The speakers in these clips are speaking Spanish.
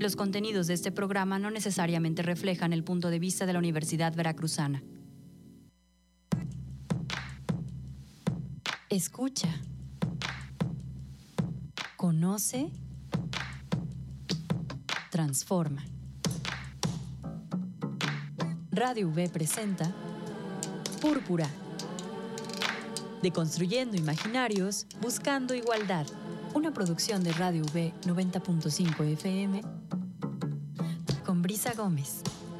Los contenidos de este programa no necesariamente reflejan el punto de vista de la Universidad Veracruzana. Escucha. Conoce. Transforma. Radio V presenta Púrpura. Deconstruyendo imaginarios, buscando igualdad. Una producción de Radio V 90.5 FM con Brisa Gómez.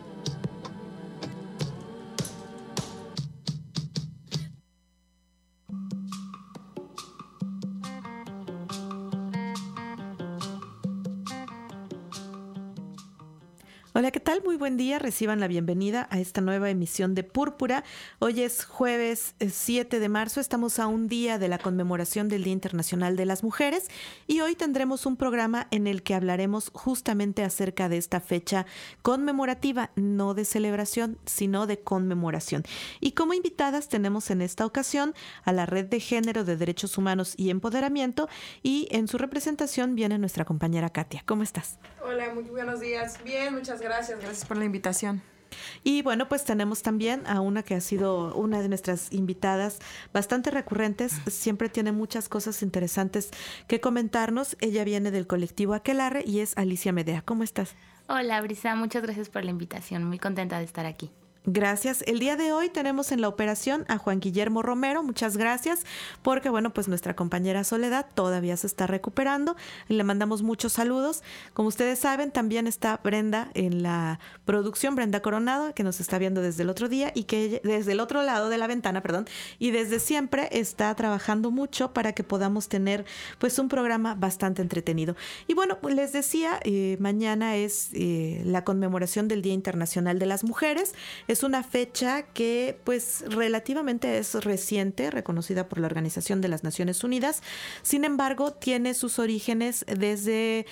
Hola, ¿qué tal? Muy buen día. Reciban la bienvenida a esta nueva emisión de Púrpura. Hoy es jueves 7 de marzo. Estamos a un día de la conmemoración del Día Internacional de las Mujeres y hoy tendremos un programa en el que hablaremos justamente acerca de esta fecha conmemorativa, no de celebración, sino de conmemoración. Y como invitadas tenemos en esta ocasión a la Red de Género de Derechos Humanos y Empoderamiento y en su representación viene nuestra compañera Katia. ¿Cómo estás? Hola, muy buenos días. Bien, muchas gracias. Gracias por la invitación. Y bueno, pues tenemos también a una que ha sido una de nuestras invitadas bastante recurrentes. Siempre tiene muchas cosas interesantes que comentarnos. Ella viene del colectivo Aquelarre y es Alicia Medea. ¿Cómo estás? Hola, Brisa. Muchas gracias por la invitación. Muy contenta de estar aquí. Gracias. El día de hoy tenemos en la operación a Juan Guillermo Romero. Muchas gracias porque, bueno, pues nuestra compañera Soledad todavía se está recuperando y le mandamos muchos saludos. Como ustedes saben, también está Brenda en la producción, Brenda Coronado, que nos está viendo desde el otro día y que desde el otro lado de la ventana, y desde siempre está trabajando mucho para que podamos tener pues un programa bastante entretenido. Y bueno, pues les decía, mañana es la conmemoración del Día Internacional de las Mujeres. Es una fecha que pues relativamente es reciente, reconocida por la Organización de las Naciones Unidas. Sin embargo, tiene sus orígenes desde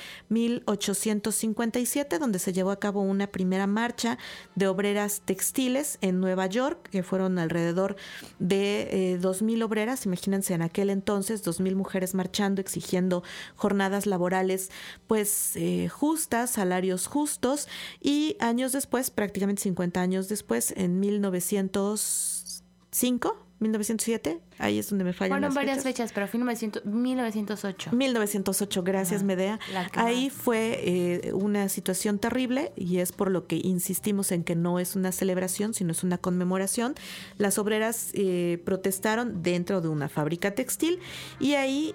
1857, donde se llevó a cabo una primera marcha de obreras textiles en Nueva York, que fueron alrededor de 2,000 obreras. Imagínense en aquel entonces, 2,000 mujeres marchando, exigiendo jornadas laborales pues justas, salarios justos, y años después, prácticamente 50 años después, en 1907, ahí es donde me fallan Fueron las varias fechas, pero fue 1908. 1908, gracias, Medea. Ahí fue una situación terrible y es por lo que insistimos en que no es una celebración, sino es una conmemoración. Las obreras protestaron dentro de una fábrica textil y ahí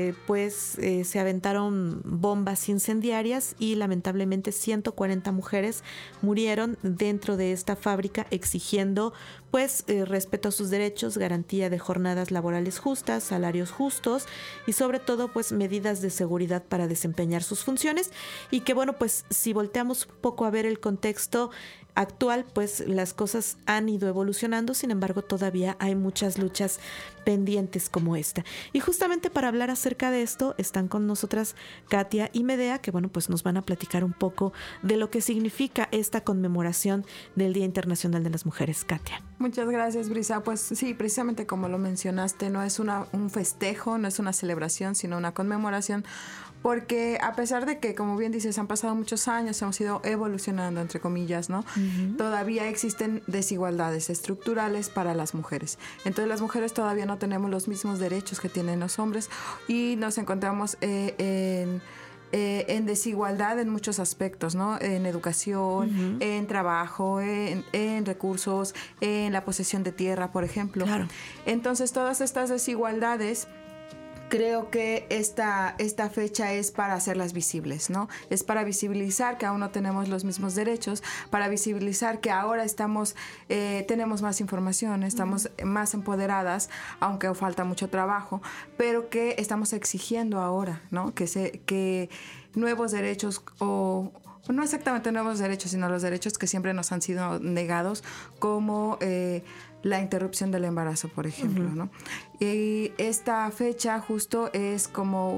se aventaron bombas incendiarias y lamentablemente 140 mujeres murieron dentro de esta fábrica exigiendo respeto a sus derechos, garantía de jornadas laborales justas, salarios justos y sobre todo pues medidas de seguridad para desempeñar sus funciones. Y que bueno, pues si volteamos un poco a ver el contexto actual, pues las cosas han ido evolucionando, sin embargo todavía hay muchas luchas pendientes como esta. Y justamente para hablar acerca de esto están con nosotras Katia y Medea, que bueno, pues nos van a platicar un poco de lo que significa esta conmemoración del Día Internacional de las Mujeres. Katia. Muchas gracias, Brisa. Pues sí, precisamente como lo mencionaste, no es un festejo, no es una celebración, sino una conmemoración, porque a pesar de que, como bien dices, han pasado muchos años, hemos ido evolucionando, entre comillas, ¿no? Uh-huh. Todavía existen desigualdades estructurales para las mujeres. Entonces las mujeres todavía no tenemos los mismos derechos que tienen los hombres y nos encontramos en desigualdad en muchos aspectos, ¿no? En educación, uh-huh, en trabajo, en recursos, en la posesión de tierra, por ejemplo. Claro. Entonces todas estas desigualdades, creo que esta fecha es para hacerlas visibles, ¿no? Es para visibilizar que aún no tenemos los mismos derechos, para visibilizar que ahora tenemos más información, estamos más empoderadas, aunque falta mucho trabajo, pero que estamos exigiendo ahora, ¿no? Que nuevos derechos o no exactamente nuevos derechos, sino los derechos que siempre nos han sido negados, como la interrupción del embarazo, por ejemplo, uh-huh, ¿no? Y esta fecha justo es como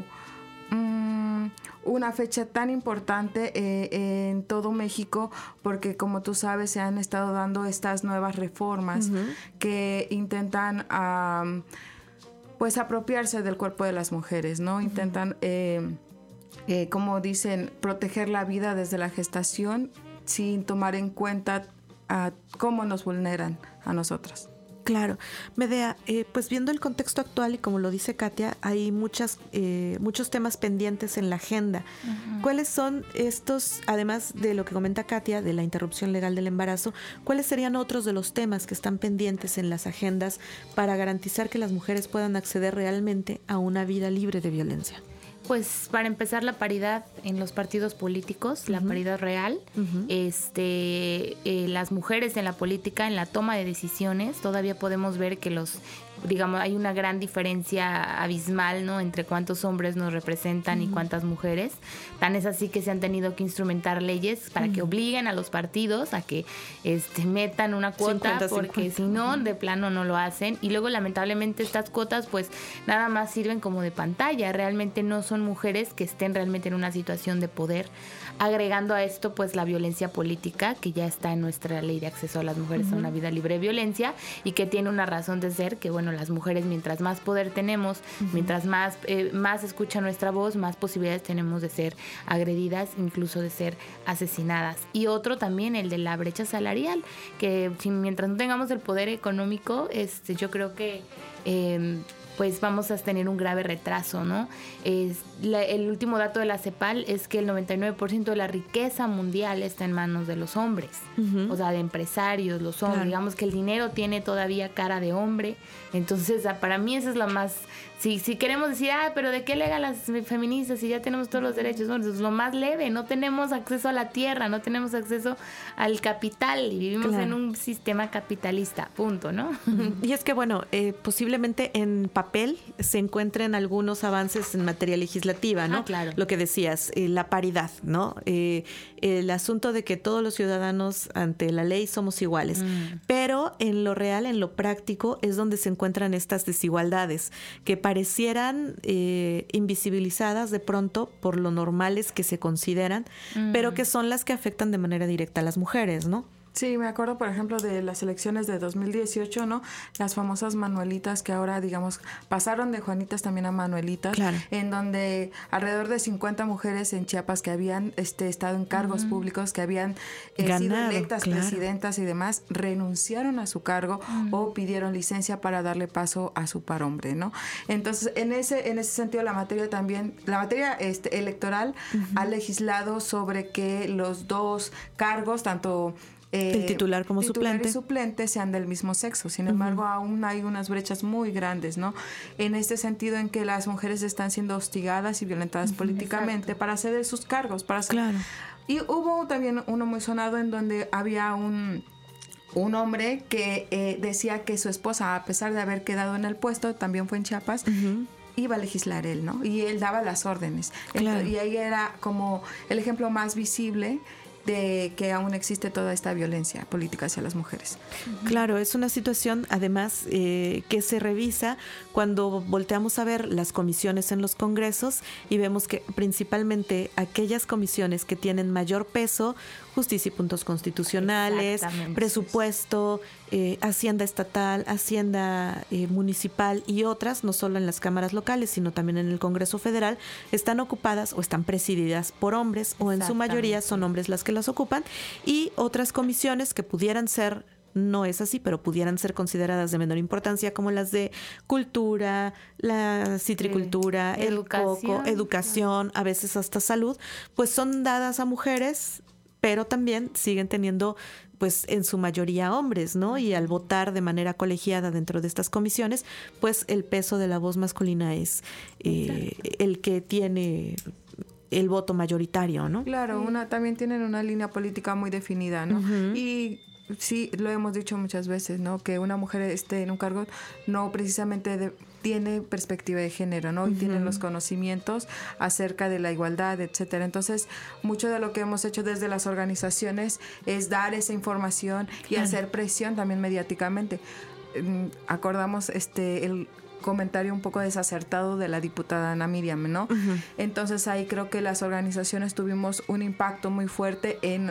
una fecha tan importante en todo México, porque como tú sabes se han estado dando estas nuevas reformas, uh-huh, que intentan apropiarse del cuerpo de las mujeres, ¿no? Uh-huh. Intentan como dicen, proteger la vida desde la gestación sin tomar en cuenta cómo nos vulneran a nosotras. Claro. Medea, pues viendo el contexto actual y como lo dice Katia, hay muchos temas pendientes en la agenda. Uh-huh. ¿Cuáles son estos, además de lo que comenta Katia, de la interrupción legal del embarazo, cuáles serían otros de los temas que están pendientes en las agendas para garantizar que las mujeres puedan acceder realmente a una vida libre de violencia? Pues para empezar, la paridad en los partidos políticos, uh-huh. la paridad real, uh-huh. Las mujeres en la política, en la toma de decisiones, todavía podemos ver que hay una gran diferencia abismal, ¿no?, entre cuántos hombres nos representan, uh-huh. y cuántas mujeres. Tan es así que se han tenido que instrumentar leyes para, uh-huh. que obliguen a los partidos a que metan una cuota, 50, porque si no, de plano no lo hacen. Y luego, lamentablemente, estas cuotas pues nada más sirven como de pantalla. Realmente no son mujeres que estén realmente en una situación de poder. Agregando a esto pues la violencia política, que ya está en nuestra ley de acceso a las mujeres, uh-huh. a una vida libre de violencia, y que tiene una razón de ser, que las mujeres, mientras más poder tenemos, uh-huh. mientras más escucha nuestra voz, más posibilidades tenemos de ser agredidas, incluso de ser asesinadas. Y otro también, el de la brecha salarial, que mientras no tengamos el poder económico, yo creo que pues vamos a tener un grave retraso, ¿no? El último dato de la CEPAL es que el 99% de la riqueza mundial está en manos de los hombres, uh-huh. o sea, de empresarios, los hombres. Claro. Digamos que el dinero tiene todavía cara de hombre. Entonces, para mí esa es la más... Si queremos decir, pero ¿de qué legan las feministas si ya tenemos todos los derechos? Bueno, es lo más leve. No tenemos acceso a la tierra, no tenemos acceso al capital y vivimos, claro. en un sistema capitalista, punto, ¿no? Y es que, posiblemente en papel se encuentren algunos avances en materia legislativa, ¿no? Claro. Lo que decías, la paridad, ¿no? El asunto de que todos los ciudadanos ante la ley somos iguales. Pero en lo real, en lo práctico, es donde se encuentran estas desigualdades que parecieran invisibilizadas de pronto por lo normales que se consideran, pero que son las que afectan de manera directa a las mujeres, ¿no? Sí, me acuerdo, por ejemplo, de las elecciones de 2018, ¿no? Las famosas Manuelitas que ahora, digamos, pasaron de Juanitas también a Manuelitas, claro. en donde alrededor de 50 mujeres en Chiapas que habían estado en cargos públicos, que habían sido electas, claro. presidentas y demás, renunciaron a su cargo o pidieron licencia para darle paso a su par hombre, ¿no? Entonces, en ese sentido, la materia electoral ha legislado sobre que los dos cargos, tanto el titular como y suplente sean del mismo sexo. Sin embargo, aún hay unas brechas muy grandes, ¿no? En este sentido en que las mujeres están siendo hostigadas y violentadas políticamente, exacto. para ceder sus cargos. Claro. Y hubo también uno muy sonado en donde había un hombre que decía que su esposa, a pesar de haber quedado en el puesto, también fue en Chiapas, iba a legislar él, ¿no? Y él daba las órdenes. Claro. Y ahí era como el ejemplo más visible de que aún existe toda esta violencia política hacia las mujeres. Claro, es una situación además que se revisa cuando volteamos a ver las comisiones en los congresos y vemos que principalmente aquellas comisiones que tienen mayor peso, justicia y puntos constitucionales, presupuesto, Hacienda estatal, Hacienda municipal y otras, no solo en las cámaras locales, sino también en el Congreso Federal, están ocupadas o están presididas por hombres o en su mayoría son hombres las que las ocupan, y otras comisiones que pudieran ser, no es así, pero pudieran ser consideradas de menor importancia, como las de cultura, la citricultura, el coco, educación, a veces hasta salud, pues son dadas a mujeres, pero también siguen teniendo pues en su mayoría hombres, ¿no? Y al votar de manera colegiada dentro de estas comisiones, pues el peso de la voz masculina es el que tiene el voto mayoritario, ¿no? Claro, también tienen una línea política muy definida, ¿no? Y sí, lo hemos dicho muchas veces, ¿no? Que una mujer esté en un cargo no precisamente tiene perspectiva de género, ¿no? Y tienen los conocimientos acerca de la igualdad, etcétera. Entonces, mucho de lo que hemos hecho desde las organizaciones es dar esa información y hacer presión también mediáticamente. Acordamos el comentario un poco desacertado de la diputada Ana Miriam, ¿no? Entonces, ahí creo que las organizaciones tuvimos un impacto muy fuerte en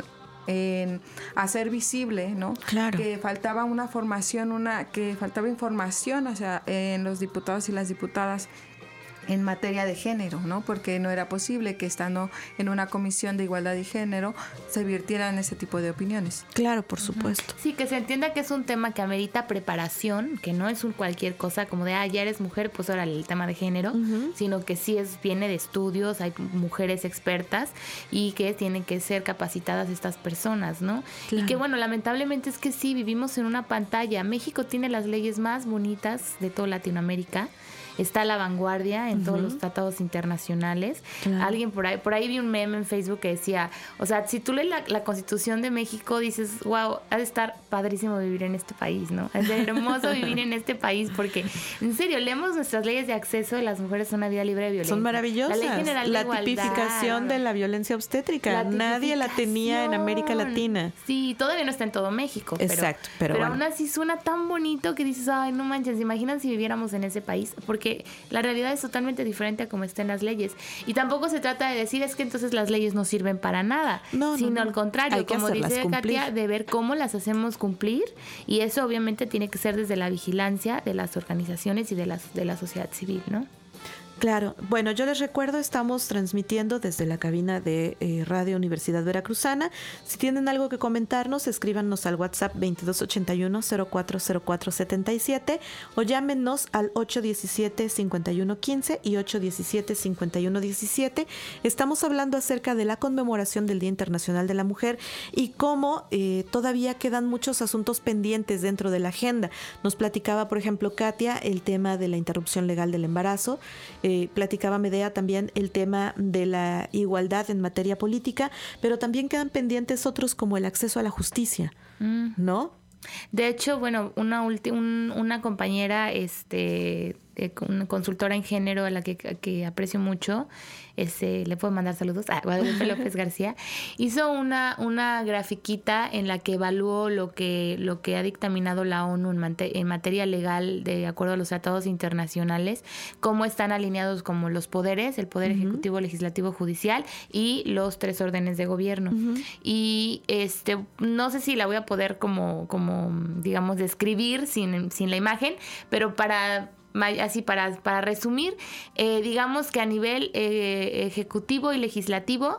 hacer visible, ¿no? Claro. Que faltaba una formación, que faltaba información, o sea, en los diputados y las diputadas en materia de género, ¿no? Porque no era posible que estando en una comisión de igualdad y género se virtieran ese tipo de opiniones. Claro, por supuesto. Sí, que se entienda que es un tema que amerita preparación, que no es cualquier cosa como de, ya eres mujer, pues órale, el tema de género, sino que sí viene de estudios, hay mujeres expertas y que tienen que ser capacitadas estas personas, ¿no? Claro. Y que bueno, lamentablemente es que sí, vivimos en una pantalla. México tiene las leyes más bonitas de toda Latinoamérica. Está a la vanguardia en todos los tratados internacionales. Claro. Alguien por ahí vi un meme en Facebook que decía, o sea, si tú lees la Constitución de México, dices, wow, ha de estar padrísimo vivir en este país, ¿no? Es hermoso vivir en este país porque, en serio, leemos nuestras leyes de acceso de las mujeres a una vida libre de violencia. Son maravillosas. La Ley General de Igualdad. Tipificación de la violencia obstétrica. Nadie la tenía en América Latina. Sí, todavía no está en todo México. Exacto, pero bueno. Aún así suena tan bonito que dices, ay, no manches, imaginan si viviéramos en ese país, porque la realidad es totalmente diferente a como estén las leyes. Y tampoco se trata de decir es que entonces las leyes no sirven para nada, sino al contrario, como dice Katia, de ver cómo las hacemos cumplir, y eso obviamente tiene que ser desde la vigilancia de las organizaciones y de la sociedad civil, ¿no? Claro. Bueno, yo les recuerdo, estamos transmitiendo desde la cabina de Radio Universidad Veracruzana. Si tienen algo que comentarnos, escríbanos al WhatsApp 2281-040477 o llámenos al 817-5115 y 817-5117. Estamos hablando acerca de la conmemoración del Día Internacional de la Mujer y cómo todavía quedan muchos asuntos pendientes dentro de la agenda. Nos platicaba, por ejemplo, Katia, el tema de la interrupción legal del embarazo. Platicaba Medea también el tema de la igualdad en materia política, pero también quedan pendientes otros como el acceso a la justicia, ¿no? De hecho, bueno, una compañera, una consultora en género a la que aprecio mucho, le puedo mandar saludos, Guadalupe López García, hizo una grafiquita en la que evaluó lo que ha dictaminado la ONU en materia legal de acuerdo a los tratados internacionales, cómo están alineados como los poderes, el poder ejecutivo, legislativo, judicial y los 3 órdenes de gobierno. Y no sé si la voy a poder como digamos describir sin la imagen, pero para resumir, digamos que a nivel ejecutivo y legislativo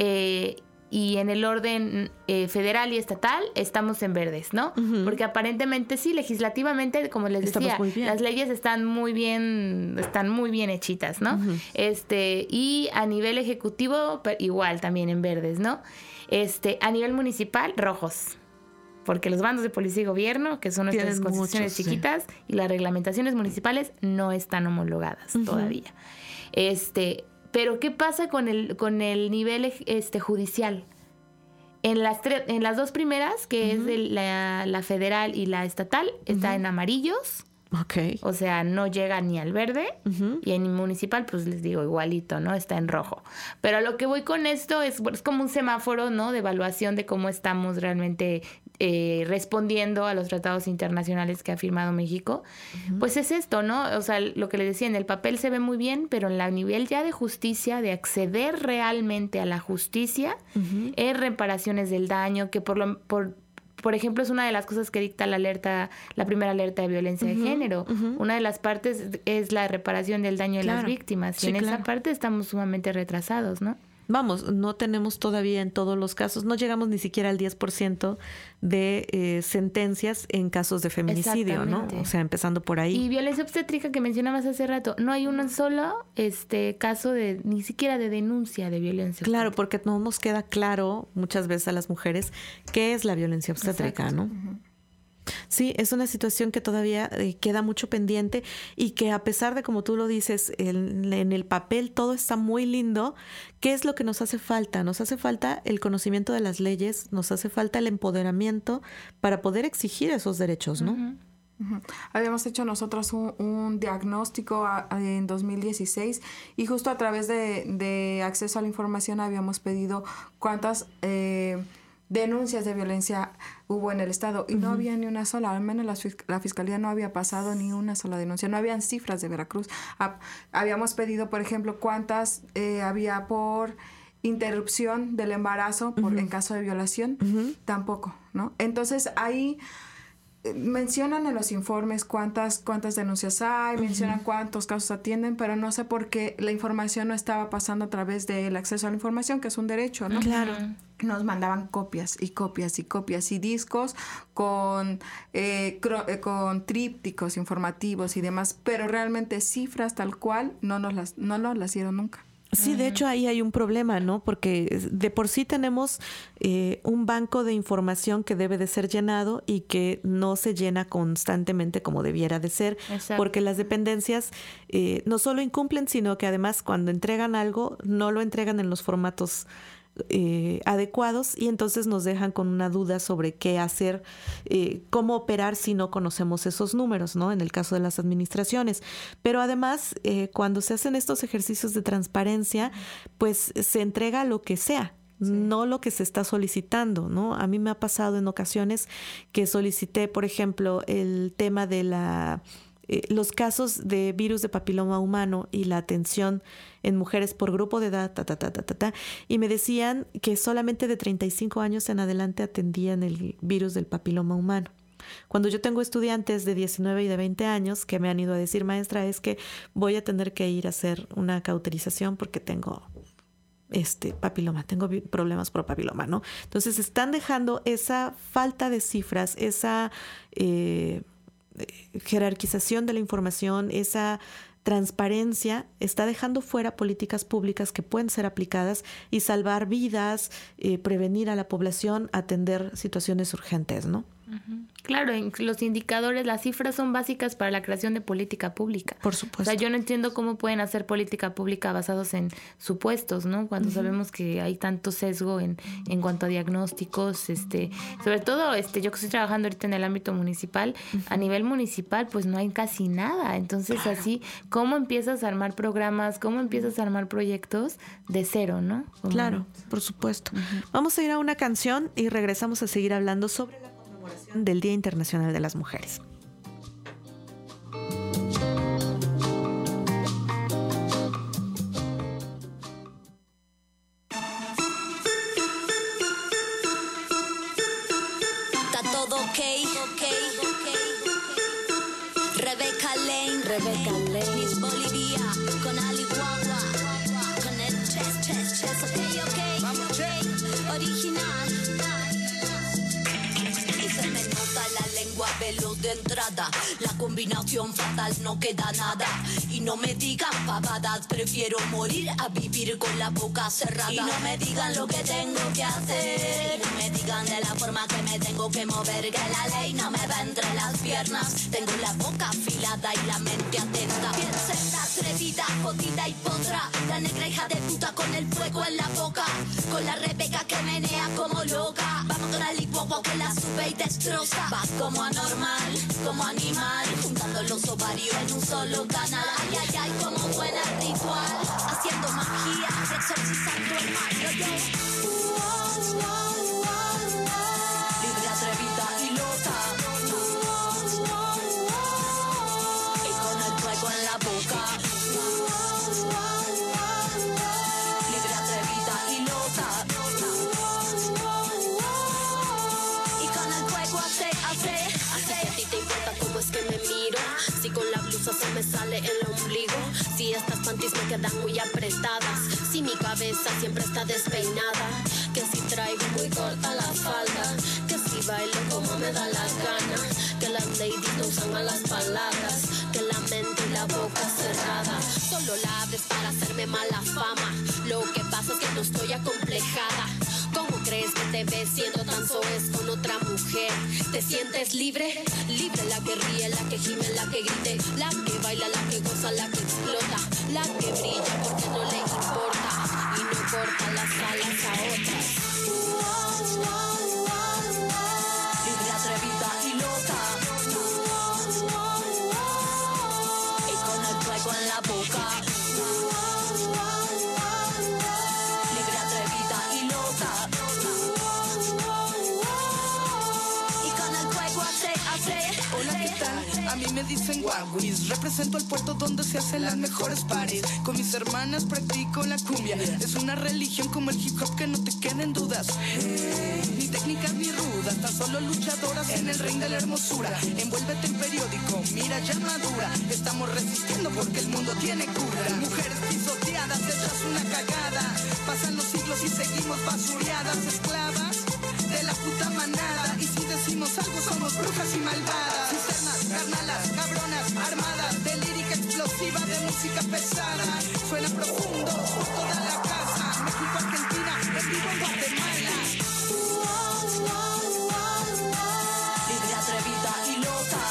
y en el orden federal y estatal estamos en verdes, ¿no? Porque aparentemente sí, legislativamente, como les decía, las leyes están muy bien hechitas, ¿no? Y a nivel ejecutivo igual también en verdes, ¿no? A nivel municipal, rojos. Porque los bandos de policía y gobierno, que son nuestras constituciones chiquitas, y las reglamentaciones municipales no están homologadas todavía. Pero ¿qué pasa con el nivel judicial? En las 2 primeras, que es la federal y la estatal, está en amarillos. Okay. O sea, no llega ni al verde. Y en municipal, pues les digo, igualito, ¿no? Está en rojo. Pero a lo que voy con esto es como un semáforo, ¿no? De evaluación de cómo estamos realmente respondiendo a los tratados internacionales que ha firmado México. Pues es esto, ¿no? O sea, lo que les decía, en el papel se ve muy bien, pero en la nivel ya de justicia, de acceder realmente a la justicia, es reparaciones del daño, que por ejemplo, es una de las cosas que dicta la primera alerta de violencia de género. Una de las partes es la reparación del daño de las víctimas. Y en esa parte estamos sumamente retrasados, ¿no? Vamos, no tenemos todavía en todos los casos, no llegamos ni siquiera al 10% de sentencias en casos de feminicidio, ¿no? O sea, empezando por ahí. Y violencia obstétrica que mencionabas hace rato, no hay un solo caso ni siquiera de denuncia de violencia obstétrica. Claro, porque no nos queda claro muchas veces a las mujeres qué es la violencia obstétrica, ¿no? Sí, es una situación que todavía queda mucho pendiente y que a pesar de, como tú lo dices, en el papel todo está muy lindo. ¿Qué es lo que nos hace falta? Nos hace falta el conocimiento de las leyes, nos hace falta el empoderamiento para poder exigir esos derechos, ¿no? Habíamos hecho nosotros un diagnóstico en 2016 y justo a través de acceso a la información habíamos pedido cuántas denuncias de violencia hubo en el estado y no había ni una sola, al menos la fiscalía no había pasado ni una sola denuncia, no habían cifras de Veracruz. Habíamos pedido, por ejemplo, cuántas había por interrupción del embarazo en caso de violación, tampoco, ¿no? Entonces ahí mencionan en los informes cuántas denuncias hay, mencionan cuántos casos atienden, pero no sé por qué la información no estaba pasando a través del acceso a la información, que es un derecho, ¿no? Claro. Nos mandaban copias y copias y copias y discos con trípticos informativos y demás, pero realmente cifras tal cual no nos las dieron nunca. Sí, de hecho ahí hay un problema, ¿no? Porque de por sí tenemos un banco de información que debe de ser llenado y que no se llena constantemente como debiera de ser. Exacto. Porque las dependencias no solo incumplen, sino que además cuando entregan algo no lo entregan en los formatos adecuados y entonces nos dejan con una duda sobre qué hacer, cómo operar si no conocemos esos números, ¿no? En el caso de las administraciones. Pero además, cuando se hacen estos ejercicios de transparencia, pues se entrega lo que sea. Sí. No lo que se está solicitando, ¿no? A mí me ha pasado en ocasiones que solicité, por ejemplo, el tema de los casos de virus de papiloma humano y la atención en mujeres por grupo de edad, y me decían que solamente de 35 años en adelante atendían el virus del papiloma humano. Cuando yo tengo estudiantes de 19 y de 20 años que me han ido a decir, maestra, es que voy a tener que ir a hacer una cauterización porque tengo papiloma, tengo problemas por papiloma, ¿no? Entonces están dejando esa falta de cifras, esa jerarquización de la información, esa transparencia, está dejando fuera políticas públicas que pueden ser aplicadas y salvar vidas, prevenir a la población, atender situaciones urgentes, ¿no? Claro, los indicadores, las cifras son básicas para la creación de política pública. Por supuesto. O sea, yo no entiendo cómo pueden hacer política pública basados en supuestos, ¿no? Cuando sabemos que hay tanto sesgo en cuanto a diagnósticos, sobre todo, yo que estoy trabajando ahorita en el ámbito municipal, a nivel municipal, pues no hay casi nada. Entonces, claro, así, ¿cómo empiezas a armar programas? ¿Cómo empiezas a armar proyectos de cero, no? Claro, por supuesto. Vamos a ir a una canción y regresamos a seguir hablando sobre la del Día Internacional de las Mujeres. Está todo ok. Rebecca Lane, Miss Bolivia, con Ali Guagua, con el chess, ok, vamos, original. Velo de entrada, la combinación fatal, no queda nada. Y no me digan pavadas, prefiero morir a vivir con la boca cerrada. Y no me digan lo que tengo que hacer, y no me digan de la forma que me tengo que mover, que la ley no me va entre las piernas. Tengo la boca afilada y la mente atenta. Piensa la atrevida, jodida y potra, la negra hija de puta con el fuego en la boca, con la Rebeca que menea como loca. Vamos con el Guagua que la sube y destroza. Va como anormal, como animal, juntando los ovarios en un solo canal. Ay, ay, ay, como buena ritual, haciendo magia, exorcizando el mal. Libre, atrevida y loca, y con el fuego en la boca. Libre, atrevida y loca, y con el fuego hace. Así que a ti te importa cómo es que me miro, si con la blusa se me sale el ombligo, si estas panties me quedan muy apretadas, si mi cabeza siempre está despeinada, que si traigo muy corta la falda, que si bailo como me da la gana, que las ladies no usan malas palabras, que la mente y la boca cerrada, solo la abres para hacerme mala fama. Lo que pasa es que no estoy acomplejada. ¿Cómo crees que te ves siendo tan soez con otra mujer? ¿Te sientes libre? Libre, la que ríe, la que gime, la que grite, la que baila, la que goza, la que explota, la que brilla porque no le importa y no corta las alas a otras. Libre, atrevida y loca, y con el fuego en la boca. Libre, atrevida y loca, y con el fuego hace. Hola ¿qué tal? A mí me dicen guaguis. Represento el puerto donde se hacen las mejores parties. Con mis hermanas practico la cumbia. Es una religión como el hip hop, que no te queden dudas. Ni técnicas ni rudas, tan solo luchadoras en el ring de la hermosura. Envuélvete en periódico, mira ya madura. Estamos resistiendo porque el mundo tiene cura. Mujeres pisoteadas, hechas una cagada. Pasan los siglos y seguimos basureadas, esclavas de la puta manada. Y si decimos algo somos brujas y malvadas. Cisternas, carnalas, cabronas, armadas de lírica explosiva, de música pesada. Suena profundo por toda la casa. México, Argentina, en vivo en Guatemala. Libre, atrevida y loca.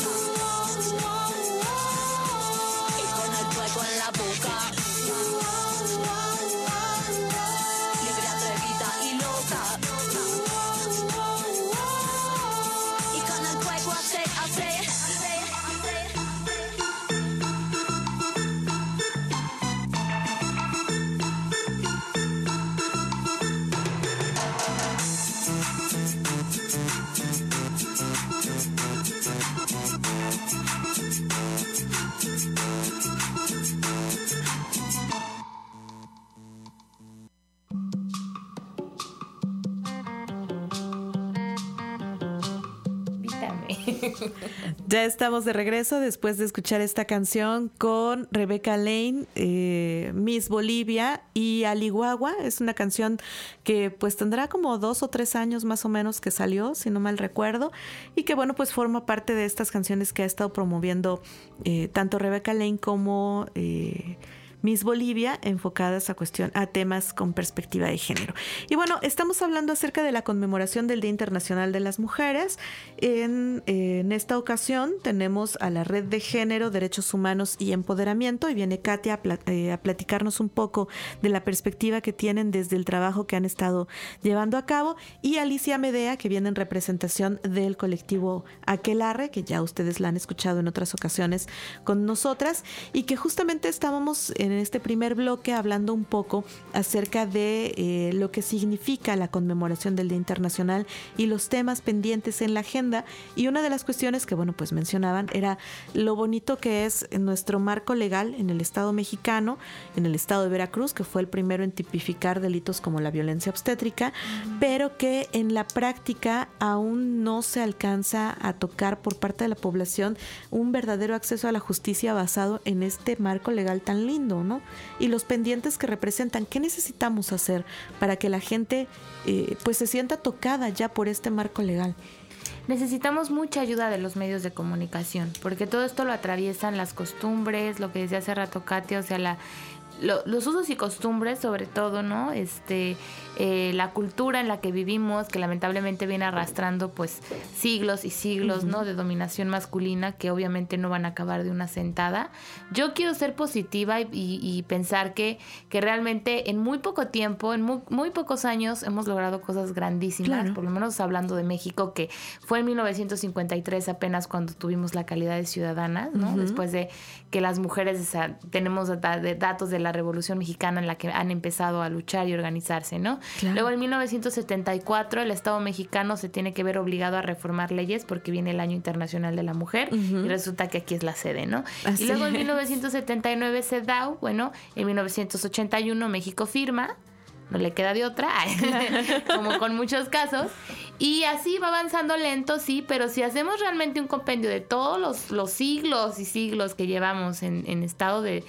Y con el fuego en la boca. Libre, atrevida y loca. Y con el fuego hace. Ya estamos de regreso después de escuchar esta canción con Rebeca Lane, Miss Bolivia y Aliguagua. Es una canción que pues tendrá como 2 o 3 años más o menos que salió, si no mal recuerdo, y que bueno, pues forma parte de estas canciones que ha estado promoviendo tanto Rebeca Lane como Miss Bolivia, enfocadas a temas con perspectiva de género. Y bueno, estamos hablando acerca de la conmemoración del Día Internacional de las Mujeres. En esta ocasión tenemos a la Red de Género, Derechos Humanos y Empoderamiento, y viene Katia a platicarnos un poco de la perspectiva que tienen desde el trabajo que han estado llevando a cabo, y Alicia Medea, que viene en representación del colectivo Aquelarre, que ya ustedes la han escuchado en otras ocasiones con nosotras, y que justamente estábamos en este primer bloque hablando un poco acerca de lo que significa la conmemoración del Día Internacional y los temas pendientes en la agenda. Y una de las cuestiones que, bueno, pues mencionaban era lo bonito que es nuestro marco legal en el Estado mexicano, en el Estado de Veracruz, que fue el primero en tipificar delitos como la violencia obstétrica, pero que en la práctica aún no se alcanza a tocar por parte de la población un verdadero acceso a la justicia basado en este marco legal tan lindo, ¿no? Y los pendientes que representan. ¿Qué necesitamos hacer para que la gente pues se sienta tocada ya por este marco legal? Necesitamos mucha ayuda de los medios de comunicación, porque todo esto lo atraviesan las costumbres, lo que decía hace rato Katia, o sea, los usos y costumbres sobre todo, ¿no? La cultura en la que vivimos, que lamentablemente viene arrastrando pues siglos y siglos, ¿no? De dominación masculina, que obviamente no van a acabar de una sentada. Yo quiero ser positiva y pensar que realmente en muy poco tiempo, en muy pocos años hemos logrado cosas grandísimas, claro. Por lo menos hablando de México, que fue en 1953 apenas cuando tuvimos la calidad de ciudadanas, ¿no? Después de que las mujeres, tenemos datos de la Revolución Mexicana en la que han empezado a luchar y organizarse, ¿no? Claro. Luego en 1974 el Estado mexicano se tiene que ver obligado a reformar leyes porque viene el Año Internacional de la Mujer y resulta que aquí es la sede, ¿no? Así. Y luego en 1979 CEDAW, bueno, en 1981 México firma, no le queda de otra, como con muchos casos, y así va avanzando lento, sí, pero si hacemos realmente un compendio de todos los siglos y siglos que llevamos en estado de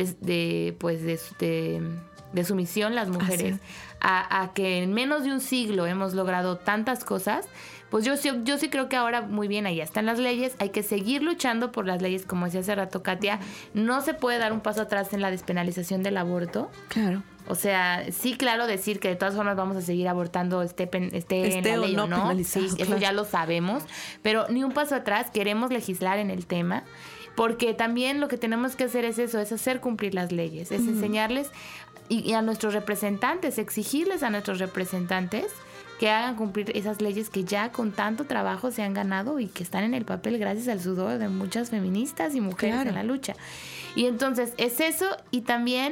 sumisión las mujeres, a que en menos de un siglo hemos logrado tantas cosas, pues yo sí creo que ahora, muy bien, ahí están las leyes, hay que seguir luchando por las leyes, como decía hace rato Katia, no se puede dar un paso atrás en la despenalización del aborto. Claro. O sea, sí, claro, decir que de todas formas vamos a seguir abortando esté en la ley o no. Sí, claro. Eso ya lo sabemos, pero ni un paso atrás, queremos legislar en el tema, porque también lo que tenemos que hacer es eso, es hacer cumplir las leyes, es enseñarles y a nuestros representantes, exigirles a nuestros representantes que hagan cumplir esas leyes que ya con tanto trabajo se han ganado y que están en el papel gracias al sudor de muchas feministas y mujeres en la lucha. Y entonces es eso, y también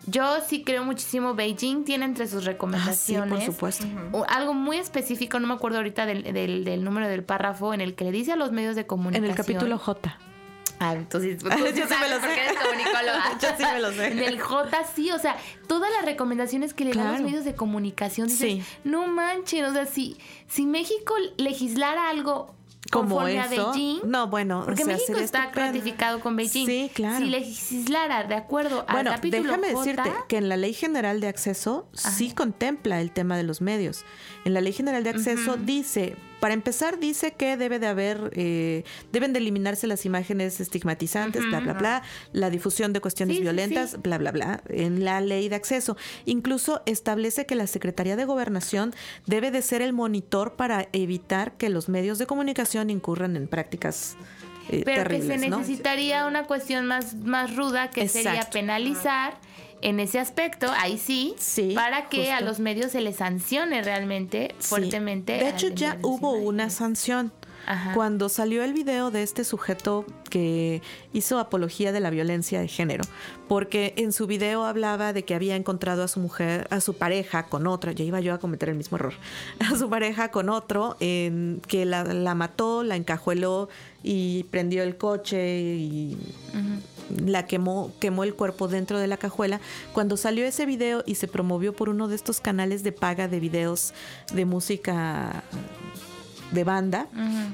Yo sí creo muchísimo. Beijing tiene entre sus recomendaciones sí, por supuesto. Algo muy específico, no me acuerdo ahorita del número del párrafo, en el que le dice a los medios de comunicación. En el capítulo J. Entonces, tú yo sí sabes me lo sé. porque eres comunicóloga. Yo sí me lo sé. En el J sí, o sea, todas las recomendaciones que le dan los medios de comunicación, dices, no manchen, o sea, si México legislara algo como conforme eso, a Beijing, no, bueno, porque México está ratificado con Beijing. Sí, claro. Si legislara de acuerdo al capítulo déjame J, decirte que en la Ley General de Acceso sí contempla el tema de los medios. En la Ley General de Acceso dice, para empezar, dice que deben de eliminarse las imágenes estigmatizantes, bla, bla, bla, la difusión de cuestiones violentas, bla, bla, bla, en la Ley de Acceso. Incluso establece que la Secretaría de Gobernación debe de ser el monitor para evitar que los medios de comunicación incurran en prácticas pero terribles, que se ¿no? necesitaría una cuestión más ruda, que sería penalizar en ese aspecto, ahí sí, para que justo a los medios se les sancione realmente fuertemente. De hecho, ya hubo una sanción. Cuando salió el video de este sujeto que hizo apología de la violencia de género, porque en su video hablaba de que había encontrado a su pareja con otra, ya iba yo a cometer el mismo error, a su pareja con otro, que la mató, la encajueló y prendió el coche y la quemó el cuerpo dentro de la cajuela. Cuando salió ese video y se promovió por uno de estos canales de paga de videos de música de banda,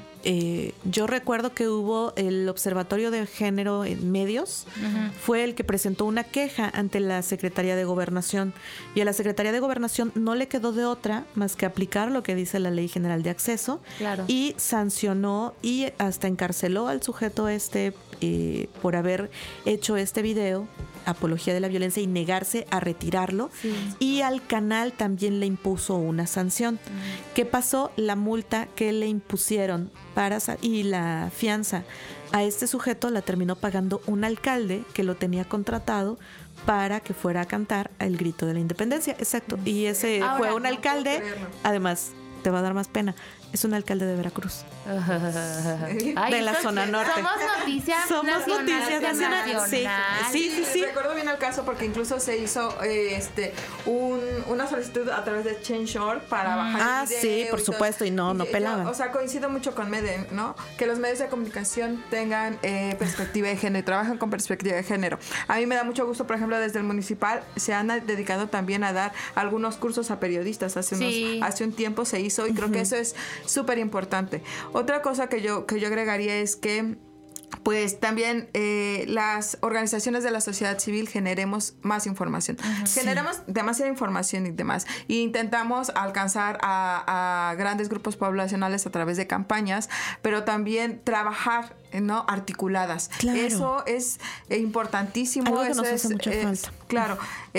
yo recuerdo que hubo el Observatorio de Género en Medios, fue el que presentó una queja ante la Secretaría de Gobernación, y a la Secretaría de Gobernación no le quedó de otra más que aplicar lo que dice la Ley General de Acceso, y sancionó y hasta encarceló al sujeto por haber hecho este video, apología de la violencia, y negarse a retirarlo, y al canal también le impuso una sanción. ¿Qué pasó? La multa que le impusieron y la fianza a este sujeto la terminó pagando un alcalde que lo tenía contratado para que fuera a cantar El Grito de la Independencia. Exacto. Y ese fue un alcalde, además, te va a dar más pena, es un alcalde de Veracruz. De la zona norte. Somos noticias nacionales. Sí. Recuerdo bien el caso porque incluso se hizo una solicitud a través de Change.org para bajar el video. Sí, por supuesto, y no pelaban. O sea, coincido mucho con Mede, ¿no? Que los medios de comunicación tengan perspectiva de género y trabajan con perspectiva de género. A mí me da mucho gusto, por ejemplo, desde el municipal se han dedicado también a dar algunos cursos a periodistas. Hace un tiempo se hizo, y creo que eso es súper importante. Otra cosa que yo agregaría es que pues también las organizaciones de la sociedad civil generemos más información. Generamos demasiada información y demás. Y intentamos alcanzar a grandes grupos poblacionales a través de campañas, pero también trabajar, ¿no? Articuladas. Claro. Eso es importantísimo. Algo que eso nos hace mucha falta. Claro.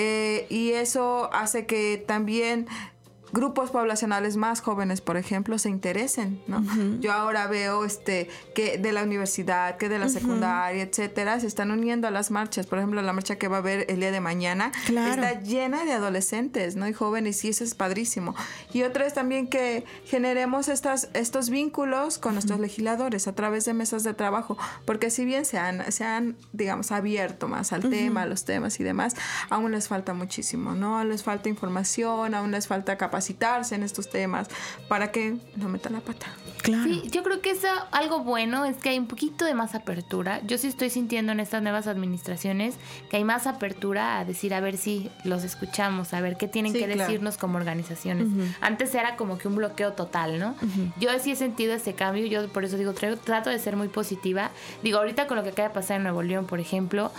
Y eso hace que también grupos poblacionales más jóvenes, por ejemplo, se interesen, ¿no? Yo ahora veo que de la universidad, que de la secundaria, etcétera, se están uniendo a las marchas. Por ejemplo, la marcha que va a haber el día de mañana está llena de adolescentes, ¿no? Y jóvenes, y eso es padrísimo. Y otra es también que generemos estos vínculos con nuestros legisladores a través de mesas de trabajo, porque si bien se han digamos, abierto más al tema, a los temas y demás, aún les falta muchísimo, ¿no? Aún les falta información, aún les falta capacitarse en estos temas para que no metan la pata. Claro. Sí, yo creo que algo bueno es que hay un poquito de más apertura. Yo sí estoy sintiendo en estas nuevas administraciones que hay más apertura a decir, a ver si los escuchamos, a ver qué tienen que decirnos como organizaciones. Antes era como que un bloqueo total, ¿no? Yo sí he sentido ese cambio, yo por eso digo, trato de ser muy positiva. Digo, ahorita con lo que acaba de pasar en Nuevo León, por ejemplo,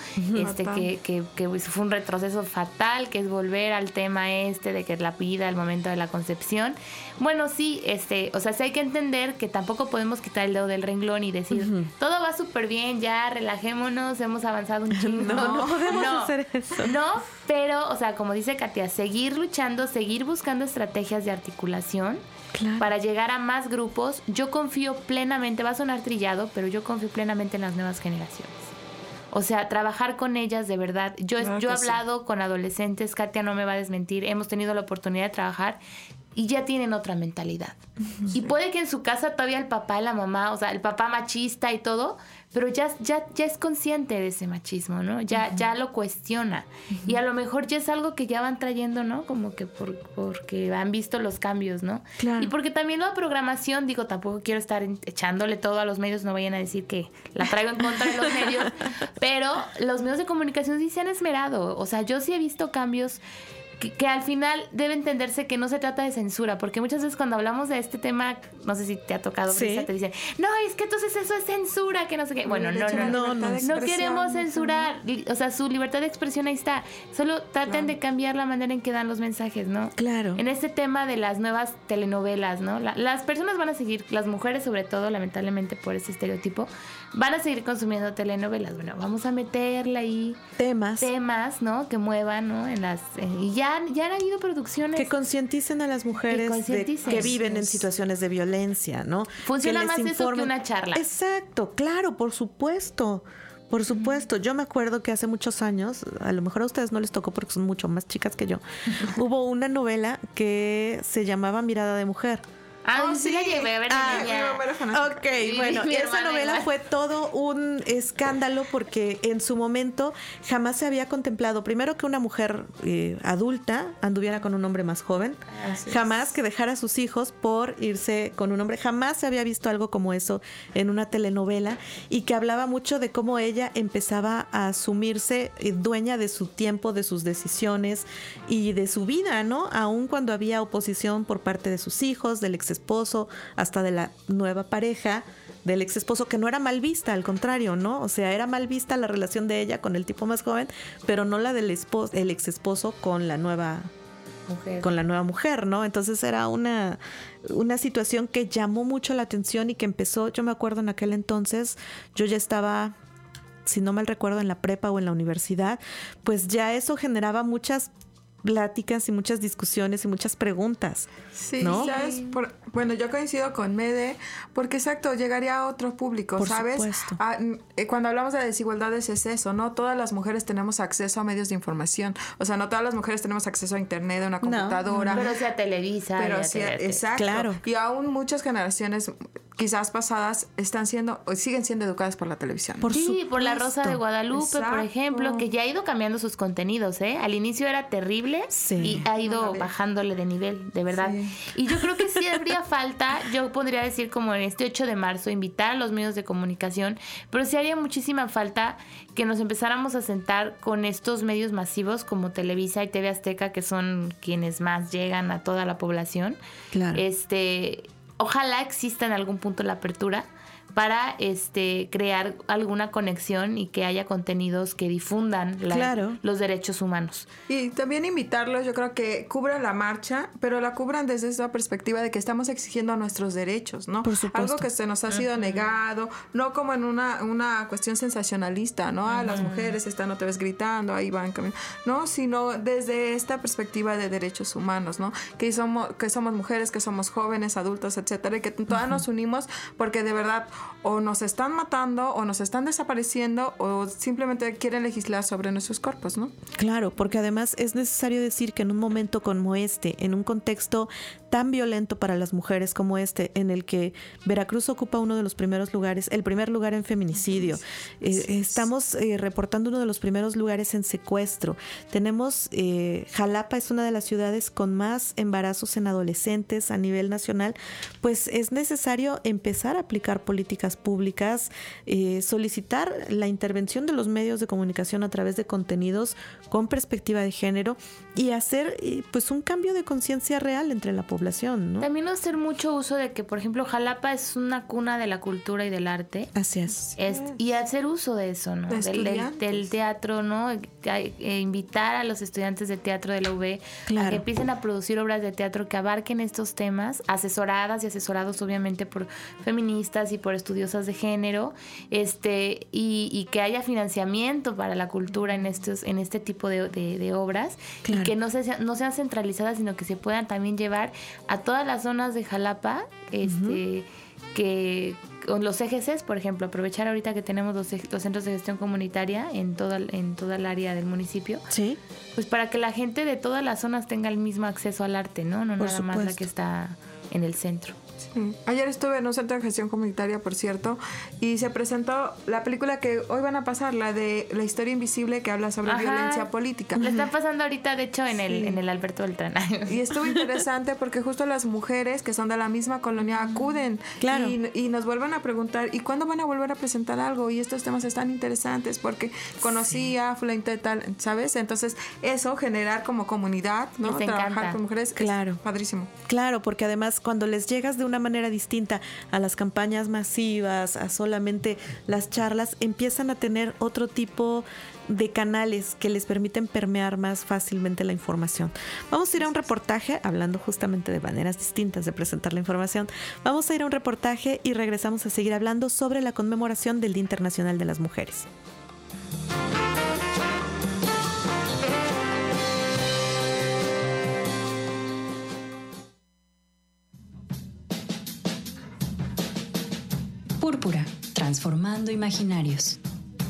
que fue un retroceso fatal, que es volver al tema de que la vida, el momento de la concepción. Bueno, sí, o sea, sí hay que entender que tampoco podemos quitar el dedo del renglón y decir, todo va súper bien, ya relajémonos, hemos avanzado un chingo. No podemos hacer eso. No, pero, o sea, como dice Katia, seguir luchando, seguir buscando estrategias de articulación para llegar a más grupos. Yo confío plenamente, va a sonar trillado, pero yo confío plenamente en las nuevas generaciones. O sea, trabajar con ellas de verdad. Yo he hablado con adolescentes, Katia no me va a desmentir, hemos tenido la oportunidad de trabajar y ya tienen otra mentalidad. Y puede que en su casa todavía el papá y la mamá, o sea, el papá machista y todo, pero ya es consciente de ese machismo, ¿no? Ya lo cuestiona. Y a lo mejor ya es algo que ya van trayendo, ¿no? Como que porque han visto los cambios, ¿no? Claro. Y porque también la programación, digo, tampoco quiero estar echándole todo a los medios, no vayan a decir que la traigo en contra de los medios, pero los medios de comunicación sí se han esmerado. O sea, yo sí he visto cambios que al final debe entenderse que no se trata de censura, porque muchas veces cuando hablamos de este tema, no sé si te ha tocado, Brisa, te dicen, no, es que entonces eso es censura, que no sé qué. Bueno, no queremos censurar, o sea, su libertad de expresión ahí está, solo traten de cambiar la manera en que dan los mensajes, ¿no? Claro. En este tema de las nuevas telenovelas, ¿no? Las personas van a seguir, las mujeres sobre todo, lamentablemente por ese estereotipo, van a seguir consumiendo telenovelas. Bueno, vamos a meterle ahí temas, ¿no? Que muevan, ¿no? Y ya han habido producciones que concienticen a las mujeres que viven en situaciones de violencia, ¿no? Funciona más eso que una charla. Exacto, claro, por supuesto. Por supuesto, yo me acuerdo que hace muchos años, a lo mejor a ustedes no les tocó porque son mucho más chicas que yo, hubo una novela que se llamaba Mirada de Mujer. Sí la llevé a ver de niña. Ok, bueno, esa novela fue todo un escándalo porque en su momento jamás se había contemplado, primero, que una mujer adulta anduviera con un hombre más joven, jamás que dejara a sus hijos por irse con un hombre, jamás se había visto algo como eso en una telenovela, y que hablaba mucho de cómo ella empezaba a asumirse dueña de su tiempo, de sus decisiones y de su vida, ¿no? Aun cuando había oposición por parte de sus hijos, del ex esposo, hasta de la nueva pareja del ex esposo, que no era mal vista, al contrario, ¿no? O sea, era mal vista la relación de ella con el tipo más joven, pero no la del ex esposo con la nueva mujer, ¿no? Entonces era una situación que llamó mucho la atención y que empezó, yo me acuerdo en aquel entonces, yo ya estaba, si no mal recuerdo, en la prepa o en la universidad, pues ya eso generaba muchas pláticas y muchas discusiones y muchas preguntas. Sí, ¿no? ¿sabes? Bueno, yo coincido con Mede, porque exacto, llegaría a otro público, por ¿sabes? Supuesto. Cuando hablamos de desigualdades es eso, ¿no? Todas las mujeres tenemos acceso a medios de información, o sea, no todas las mujeres tenemos acceso a internet, a una computadora. Pero sí a Televisa. Pero sí, exacto. Claro. Y aún muchas generaciones quizás pasadas siguen siendo educadas por la televisión. Por La Rosa de Guadalupe, por ejemplo, que ya ha ido cambiando sus contenidos, ¿eh? Al inicio era terrible y ha ido bajándole de nivel, de verdad. Sí. Y yo creo que sí habría falta, yo podría decir como en este 8 de marzo, invitar a los medios de comunicación, pero sí haría muchísima falta que nos empezáramos a sentar con estos medios masivos como Televisa y TV Azteca, que son quienes más llegan a toda la población. Claro. Ojalá exista en algún punto la apertura para crear alguna conexión y que haya contenidos que difundan los derechos humanos. Y también invitarlos, yo creo que cubran la marcha, pero la cubran desde esa perspectiva de que estamos exigiendo nuestros derechos, ¿no? Por supuesto. Algo que se nos ha sido negado, no como en una cuestión sensacionalista, ¿no? Las mujeres están otra vez gritando, ahí van caminando, no, sino desde esta perspectiva de derechos humanos, ¿no? Que somos mujeres, que somos jóvenes, adultos, etcétera, y que todas nos unimos porque de verdad o nos están matando o nos están desapareciendo o simplemente quieren legislar sobre nuestros cuerpos, ¿no? Claro, porque además es necesario decir que en un momento como en un contexto tan violento para las mujeres como en el que Veracruz ocupa uno de los primeros lugares, el primer lugar en feminicidio, estamos reportando uno de los primeros lugares en secuestro. Tenemos, Jalapa es una de las ciudades con más embarazos en adolescentes a nivel nacional, pues es necesario empezar a aplicar políticas públicas, solicitar la intervención de los medios de comunicación a través de contenidos con perspectiva de género y hacer pues un cambio de conciencia real entre la población, ¿no? También hacer mucho uso de que, por ejemplo, Jalapa es una cuna de la cultura y del arte. Así es. Y hacer uso de eso, ¿no? Del teatro, ¿no? Invitar a los estudiantes de teatro de la UB a que empiecen a producir obras de teatro que abarquen estos temas, asesoradas y asesorados obviamente por feministas y por estudiosas de género, y que haya financiamiento para la cultura en este tipo de obras, y que no sean centralizadas, sino que se puedan también llevar a todas las zonas de Jalapa, que con los EGCs, por ejemplo, aprovechar ahorita que tenemos los centros de gestión comunitaria en toda el área del municipio, sí, pues para que la gente de todas las zonas tenga el mismo acceso al arte, ¿no? No nada más la que está en el centro. Sí. Ayer estuve en un centro de gestión comunitaria, por cierto, y se presentó la película que hoy van a pasar, la de La historia invisible, que habla sobre violencia política. La están pasando ahorita, de hecho, en el Alberto Beltrán. Y estuvo interesante porque justo las mujeres que son de la misma colonia acuden, claro, y nos vuelven a preguntar, ¿y cuándo van a volver a presentar algo? Y estos temas están interesantes porque conocí a fulanita y tal, ¿sabes? Entonces, eso, generar como comunidad, ¿no? Trabajar con mujeres, claro, es padrísimo. Claro, porque además cuando les llegas de una manera distinta a las campañas masivas, a solamente las charlas, empiezan a tener otro tipo de canales que les permiten permear más fácilmente la información. Vamos a ir a un reportaje, hablando justamente de maneras distintas de presentar la información. Vamos a ir a un reportaje y regresamos a seguir hablando sobre la conmemoración del Día Internacional de las Mujeres. Púrpura, transformando imaginarios.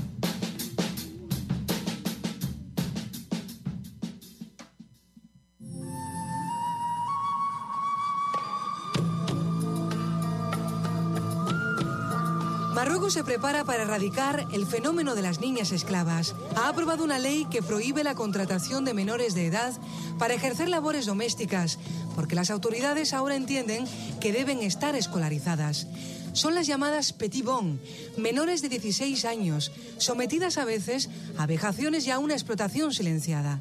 Marruecos se prepara para erradicar el fenómeno de las niñas esclavas. Ha aprobado una ley que prohíbe la contratación de menores de edad para ejercer labores domésticas, porque las autoridades ahora entienden que deben estar escolarizadas. Son las llamadas petit bon, menores de 16 años, sometidas a veces a vejaciones y a una explotación silenciada.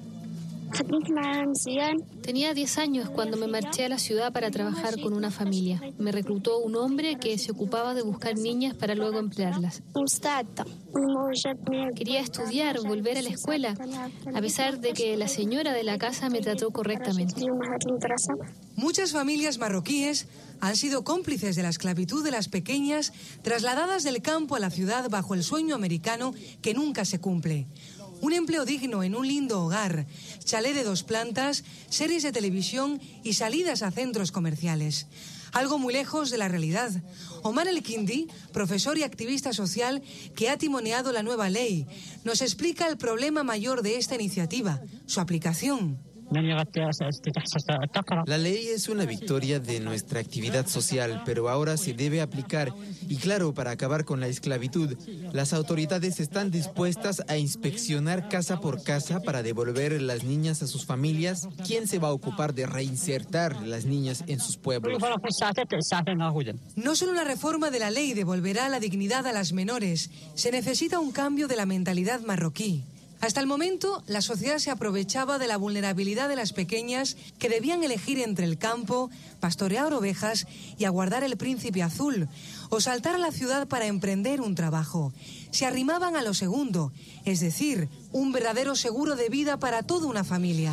Tenía 10 años cuando me marché a la ciudad para trabajar con una familia. Me reclutó un hombre que se ocupaba de buscar niñas para luego emplearlas. Quería estudiar, volver a la escuela, a pesar de que la señora de la casa me trató correctamente. Muchas familias marroquíes han sido cómplices de la esclavitud de las pequeñas trasladadas del campo a la ciudad bajo el sueño americano que nunca se cumple. Un empleo digno en un lindo hogar, chalet de 2 plantas, series de televisión y salidas a centros comerciales. Algo muy lejos de la realidad. Omar El Kindi, profesor y activista social que ha timoneado la nueva ley, nos explica el problema mayor de esta iniciativa, su aplicación. La ley es una victoria de nuestra actividad social, pero ahora se debe aplicar. Y claro, para acabar con la esclavitud, las autoridades están dispuestas a inspeccionar casa por casa para devolver las niñas a sus familias. ¿Quién se va a ocupar de reinsertar las niñas en sus pueblos? No solo la reforma de la ley devolverá la dignidad a las menores, se necesita un cambio de la mentalidad marroquí. Hasta el momento, la sociedad se aprovechaba de la vulnerabilidad de las pequeñas que debían elegir entre el campo, pastorear ovejas y aguardar el príncipe azul, o saltar a la ciudad para emprender un trabajo. Se arrimaban a lo segundo, es decir, un verdadero seguro de vida para toda una familia.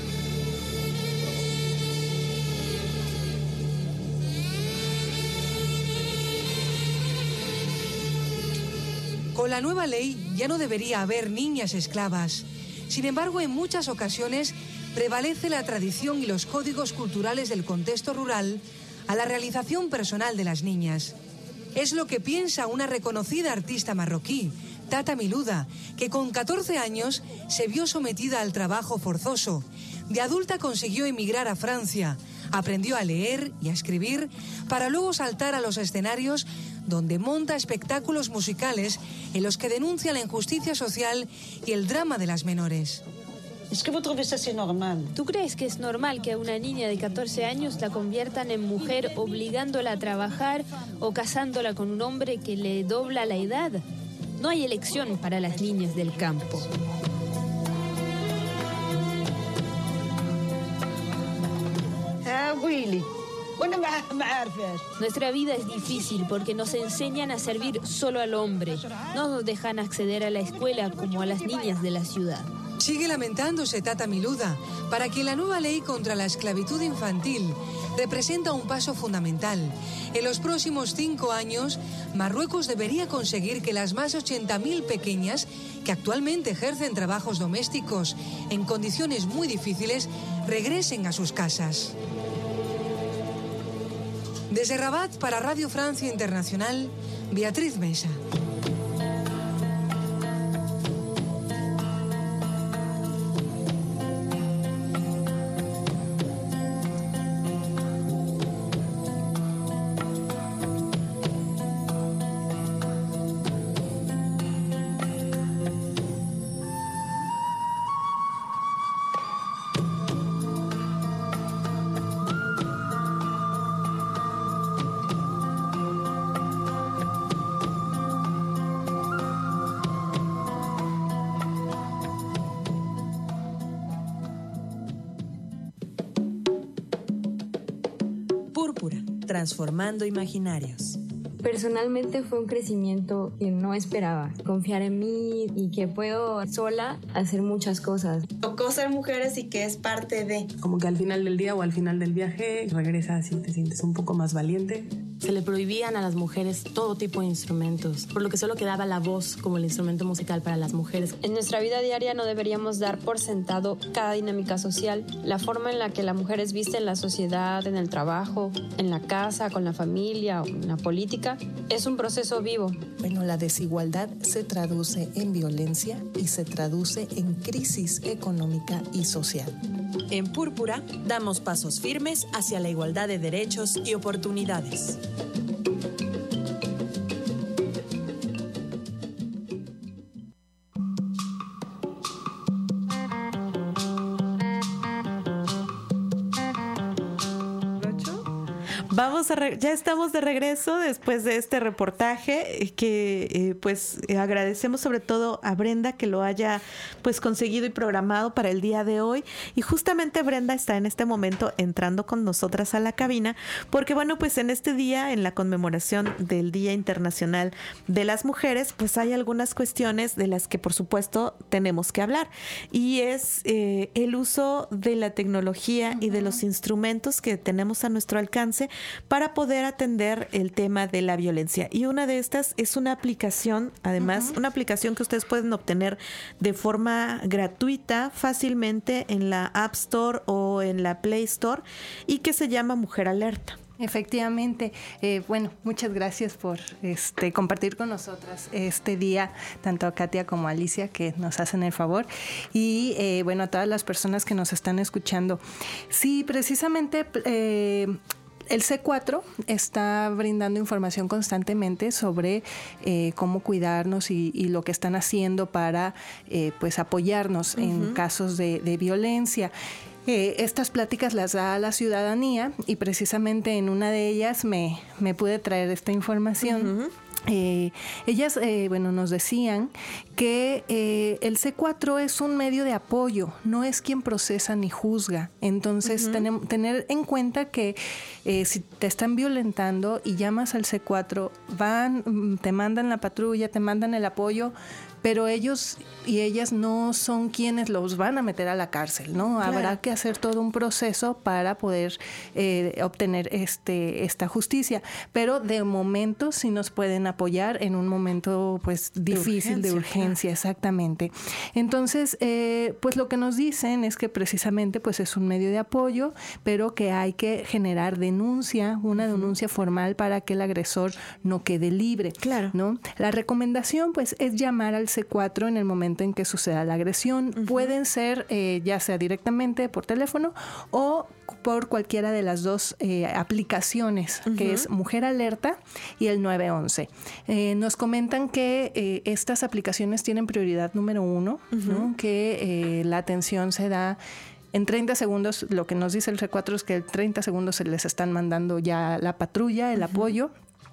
Con la nueva ley ya no debería haber niñas esclavas. Sin embargo, en muchas ocasiones prevalece la tradición y los códigos culturales del contexto rural a la realización personal de las niñas. Es lo que piensa una reconocida artista marroquí, Tata Miluda, que con 14 años se vio sometida al trabajo forzoso. De adulta consiguió emigrar a Francia, aprendió a leer y a escribir para luego saltar a los escenarios donde monta espectáculos musicales en los que denuncia la injusticia social y el drama de las menores. ¿Tú crees que es normal que a una niña de 14 años la conviertan en mujer obligándola a trabajar o casándola con un hombre que le dobla la edad? No hay elección para las niñas del campo. Nuestra vida es difícil porque nos enseñan a servir solo al hombre. No nos dejan acceder a la escuela como a las niñas de la ciudad. Sigue lamentándose Tata Miluda, para quien la nueva ley contra la esclavitud infantil representa un paso fundamental. En los próximos 5 años, Marruecos debería conseguir que las más de 80.000 pequeñas que actualmente ejercen trabajos domésticos en condiciones muy difíciles regresen a sus casas. Desde Rabat para Radio Francia Internacional, Beatriz Mesa. Púrpura, transformando imaginarios. Personalmente fue un crecimiento que no esperaba. Confiar en mí y que puedo sola hacer muchas cosas. Tocó ser mujeres y que es parte de... Como que al final del día o al final del viaje regresas y te sientes un poco más valiente. Se le prohibían a las mujeres todo tipo de instrumentos, por lo que solo quedaba la voz como el instrumento musical para las mujeres. En nuestra vida diaria no deberíamos dar por sentado cada dinámica social, la forma en la que la mujer es vista en la sociedad, en el trabajo, en la casa, con la familia o en la política. Es un proceso vivo. Bueno, la desigualdad se traduce en violencia y se traduce en crisis económica y social. En Púrpura damos pasos firmes hacia la igualdad de derechos y oportunidades. Ya estamos de regreso después de este reportaje que pues agradecemos sobre todo a Brenda que lo haya pues conseguido y programado para el día de hoy, y justamente Brenda está en este momento entrando con nosotras a la cabina porque bueno, pues en este día, en la conmemoración del Día Internacional de las Mujeres, pues hay algunas cuestiones de las que por supuesto tenemos que hablar, y es el uso de la tecnología y de los instrumentos que tenemos a nuestro alcance para poder atender el tema de la violencia. Y una de estas es una aplicación, además, una aplicación que ustedes pueden obtener de forma gratuita fácilmente en la App Store o en la Play Store, y que se llama Mujer Alerta. Efectivamente. Bueno, muchas gracias por compartir con nosotras este día, tanto a Katia como a Alicia, que nos hacen el favor, y bueno, a todas las personas que nos están escuchando. Sí, precisamente el C4 está brindando información constantemente sobre cómo cuidarnos y lo que están haciendo para pues apoyarnos en casos de violencia. Estas pláticas las da a la ciudadanía, y precisamente en una de ellas me pude traer esta información. Ellas bueno, nos decían que el C4 es un medio de apoyo, no es quien procesa ni juzga. Entonces tener en cuenta que si te están violentando y llamas al C4, te mandan la patrulla, te mandan el apoyo, pero ellos y ellas no son quienes los van a meter a la cárcel, ¿no? Claro. Habrá que hacer todo un proceso para poder obtener esta justicia, pero de momento sí nos pueden apoyar en un momento pues difícil de urgencia, claro. Exactamente. Entonces, pues lo que nos dicen es que precisamente pues es un medio de apoyo, pero que hay que generar una denuncia formal para que el agresor no quede libre, claro, ¿no? La recomendación pues es llamar al C4 en el momento en que suceda la agresión. Pueden ser ya sea directamente por teléfono o por cualquiera de las dos aplicaciones, que es Mujer Alerta y el 911. Nos comentan que estas aplicaciones tienen prioridad número 1, ¿no? Que la atención se da en 30 segundos. Lo que nos dice el C4 es que en 30 segundos se les están mandando ya la patrulla, el apoyo,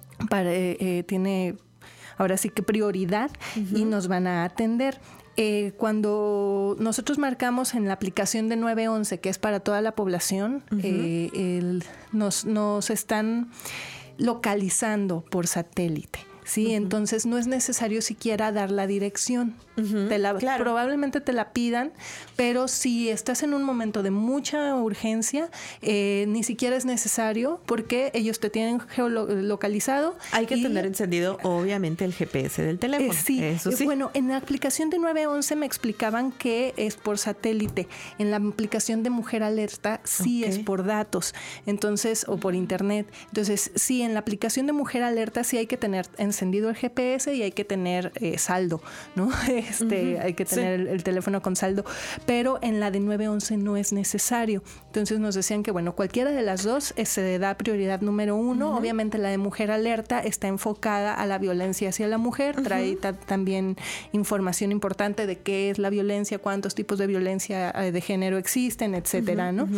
tiene ahora sí que prioridad, y nos van a atender. Cuando nosotros marcamos en la aplicación de 911, que es para toda la población, nos están localizando por satélite. ¿sí? Entonces no es necesario siquiera dar la dirección. Probablemente te la pidan, pero si estás en un momento de mucha urgencia, ni siquiera es necesario porque ellos te tienen geolocalizado. Hay que tener encendido, obviamente, el GPS del teléfono. Eso sí. Bueno, en la aplicación de 911 me explicaban que es por satélite. En la aplicación de Mujer Alerta sí es por datos, entonces, o por internet. Entonces, sí, en la aplicación de Mujer Alerta sí hay que tener encendido el GPS y hay que tener saldo, ¿no? Hay que tener el teléfono con saldo, pero en la de 911 no es necesario. Entonces nos decían que, bueno, cualquiera de las dos se da prioridad número 1. Obviamente la de Mujer Alerta está enfocada a la violencia hacia la mujer, trae también información importante de qué es la violencia, cuántos tipos de violencia de género existen, etcétera, ¿no?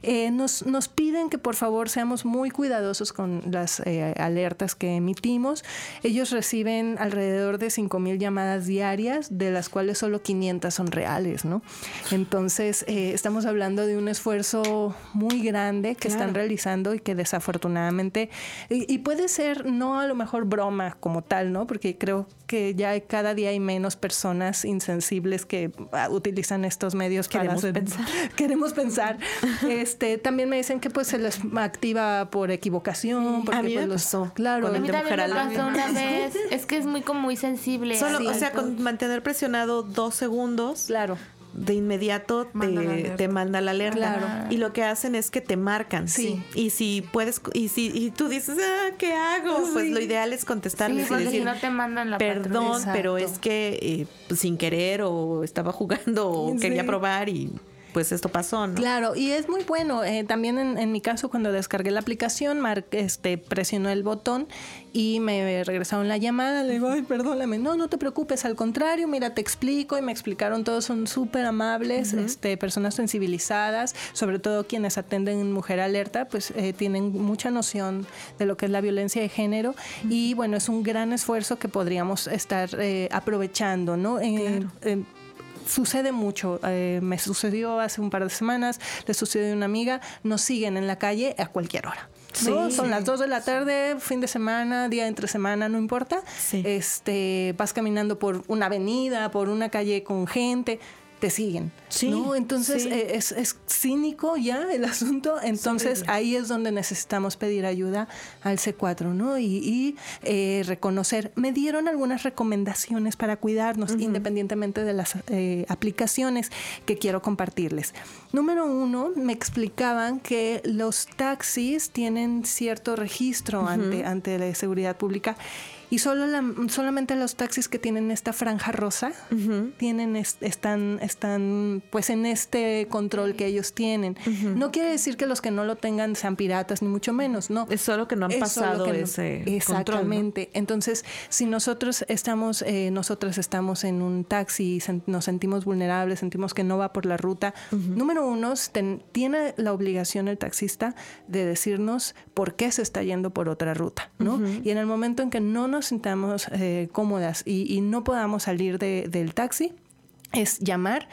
Nos piden que por favor seamos muy cuidadosos con las alertas que emitimos. Ellos reciben alrededor de 5,000 llamadas diarias, de las cuales solo 500 son reales, ¿no? Entonces, estamos hablando de un esfuerzo muy grande que están realizando y que desafortunadamente, y puede ser no a lo mejor broma como tal, ¿no? Porque creo que ya cada día hay menos personas insensibles que utilizan estos medios Queremos pensar. También me dicen que pues se les activa por equivocación. Porque, a mí me pasó. Claro, a mí también me pasó una vez. Es que es muy sensible. Solo, o sea, con mantener presionado 2 segundos. Claro. De inmediato te manda la alerta. Claro. Y lo que hacen es que te marcan. Sí. Y si puedes, y tú dices, ¿qué hago? Pues lo ideal es contestarles y decir, si no te mandan la perdón, pero es que sin querer o estaba jugando o quería probar y pues esto pasó, ¿no? Claro, y es muy bueno. También en mi caso, cuando descargué la aplicación, presionó el botón y me regresaron la llamada. Le digo, ay, perdóname. No te preocupes, al contrario, mira, te explico. Y me explicaron, todos son súper amables, personas sensibilizadas, sobre todo quienes atenden en Mujer Alerta, pues tienen mucha noción de lo que es la violencia de género. Y bueno, es un gran esfuerzo que podríamos estar aprovechando, ¿no? Sucede mucho, me sucedió hace un par de semanas, le sucedió a una amiga, nos siguen en la calle a cualquier hora. ¿No? Son las 2 de la tarde, fin de semana, día entre semana, no importa. Vas caminando por una avenida, por una calle con gente, te siguen, ¿no? Entonces es cínico ya el asunto. Entonces ahí es donde necesitamos pedir ayuda al C4, ¿no? Y reconocer. Me dieron algunas recomendaciones para cuidarnos, independientemente de las aplicaciones que quiero compartirles. Número 1, me explicaban que los taxis tienen cierto registro ante la seguridad pública. Y solamente los taxis que tienen esta franja rosa están pues en este control que ellos tienen. No quiere decir que los que no lo tengan sean piratas, ni mucho menos, no. Es solo que no han pasado ese exactamente. Control, ¿no? Entonces, si nosotras estamos en un taxi y nos sentimos vulnerables, sentimos que no va por la ruta, número 1, tiene la obligación el taxista de decirnos por qué se está yendo por otra ruta, ¿no? Y en el momento en que no nos sintamos cómodas y no podamos salir del taxi, es llamar,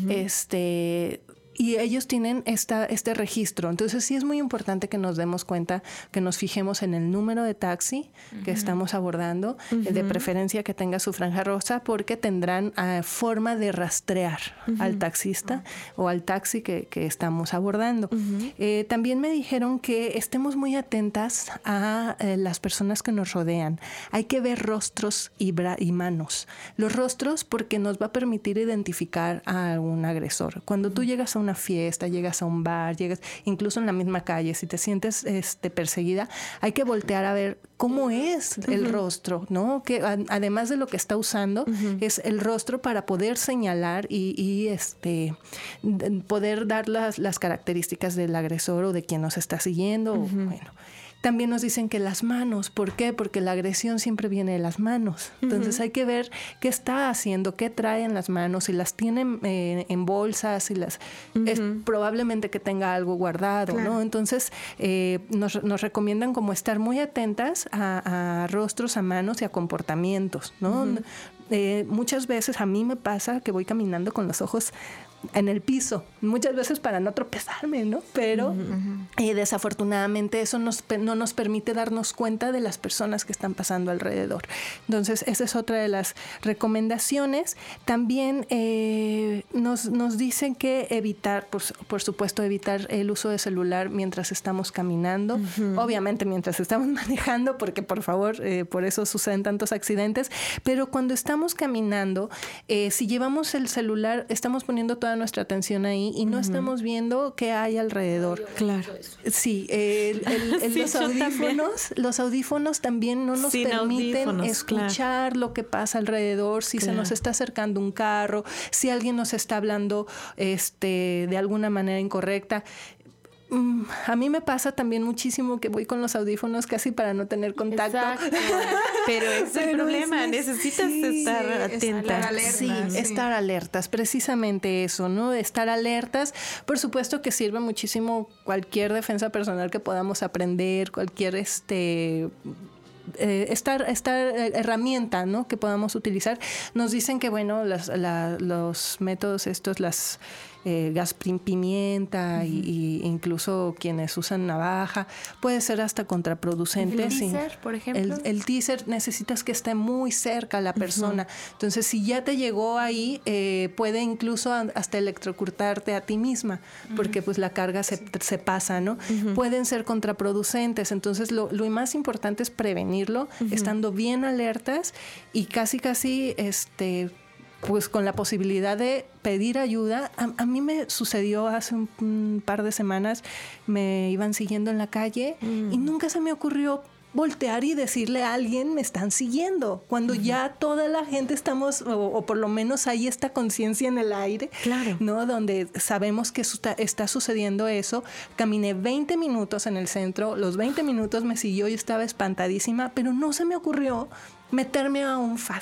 y ellos tienen este registro. Entonces sí es muy importante que nos demos cuenta, que nos fijemos en el número de taxi que estamos abordando, de preferencia que tenga su franja rosa, porque tendrán forma de rastrear al taxista o al taxi que estamos abordando. También me dijeron que estemos muy atentas a las personas que nos rodean. Hay que ver rostros y manos. Los rostros porque nos va a permitir identificar a un agresor. Cuando tú llegas a una fiesta, llegas a un bar, llegas incluso en la misma calle, si te sientes perseguida, hay que voltear a ver cómo es el rostro, ¿no? Que además de lo que está usando, es el rostro para poder señalar y poder dar las características del agresor o de quien nos está siguiendo. Bueno. También nos dicen que las manos, ¿por qué? Porque la agresión siempre viene de las manos. Entonces hay que ver qué está haciendo, qué trae en las manos, si las tiene en bolsas, si es probablemente que tenga algo guardado, ¿no? Entonces nos recomiendan como estar muy atentas a rostros, a manos y a comportamientos, ¿no? muchas veces a mí me pasa que voy caminando con los ojos en el piso, muchas veces para no tropezarme, ¿no? Pero desafortunadamente eso no nos permite darnos cuenta de las personas que están pasando alrededor. Entonces, esa es otra de las recomendaciones. También nos dicen que evitar, por supuesto, evitar el uso de celular mientras estamos caminando, obviamente mientras estamos manejando, porque por favor, por eso suceden tantos accidentes, pero cuando estamos caminando, si llevamos el celular, estamos poniendo toda nuestra atención ahí y no estamos viendo qué hay alrededor. Claro. Sí, los audífonos también no nos permiten escuchar lo que pasa alrededor, si se nos está acercando un carro, si alguien nos está hablando de alguna manera incorrecta. A mí me pasa también muchísimo que voy con los audífonos casi para no tener contacto. Pero es el problema, necesitas estar atenta. Estar alertas, precisamente eso, ¿no? Estar alertas. Por supuesto que sirve muchísimo cualquier defensa personal que podamos aprender, cualquier esta herramienta, ¿no?, que podamos utilizar. Nos dicen que, bueno, los métodos estos, gas pimienta y incluso quienes usan navaja, puede ser hasta contraproducente. ¿El teaser, por ejemplo? El teaser necesitas que esté muy cerca a la persona. Entonces, si ya te llegó ahí, puede incluso hasta electrocutarte a ti misma, porque pues la carga se pasa, ¿no? Pueden ser contraproducentes. Entonces, lo más importante es prevenirlo, estando bien alertas y casi pues con la posibilidad de pedir ayuda. A mí me sucedió hace un par de semanas, me iban siguiendo en la calle y nunca se me ocurrió voltear y decirle a alguien, me están siguiendo, cuando ya toda la gente estamos, o por lo menos hay esta conciencia en el aire, ¿no? Donde sabemos que está sucediendo eso. Caminé 20 minutos en el centro, los 20 minutos me siguió y estaba espantadísima, pero no se me ocurrió meterme a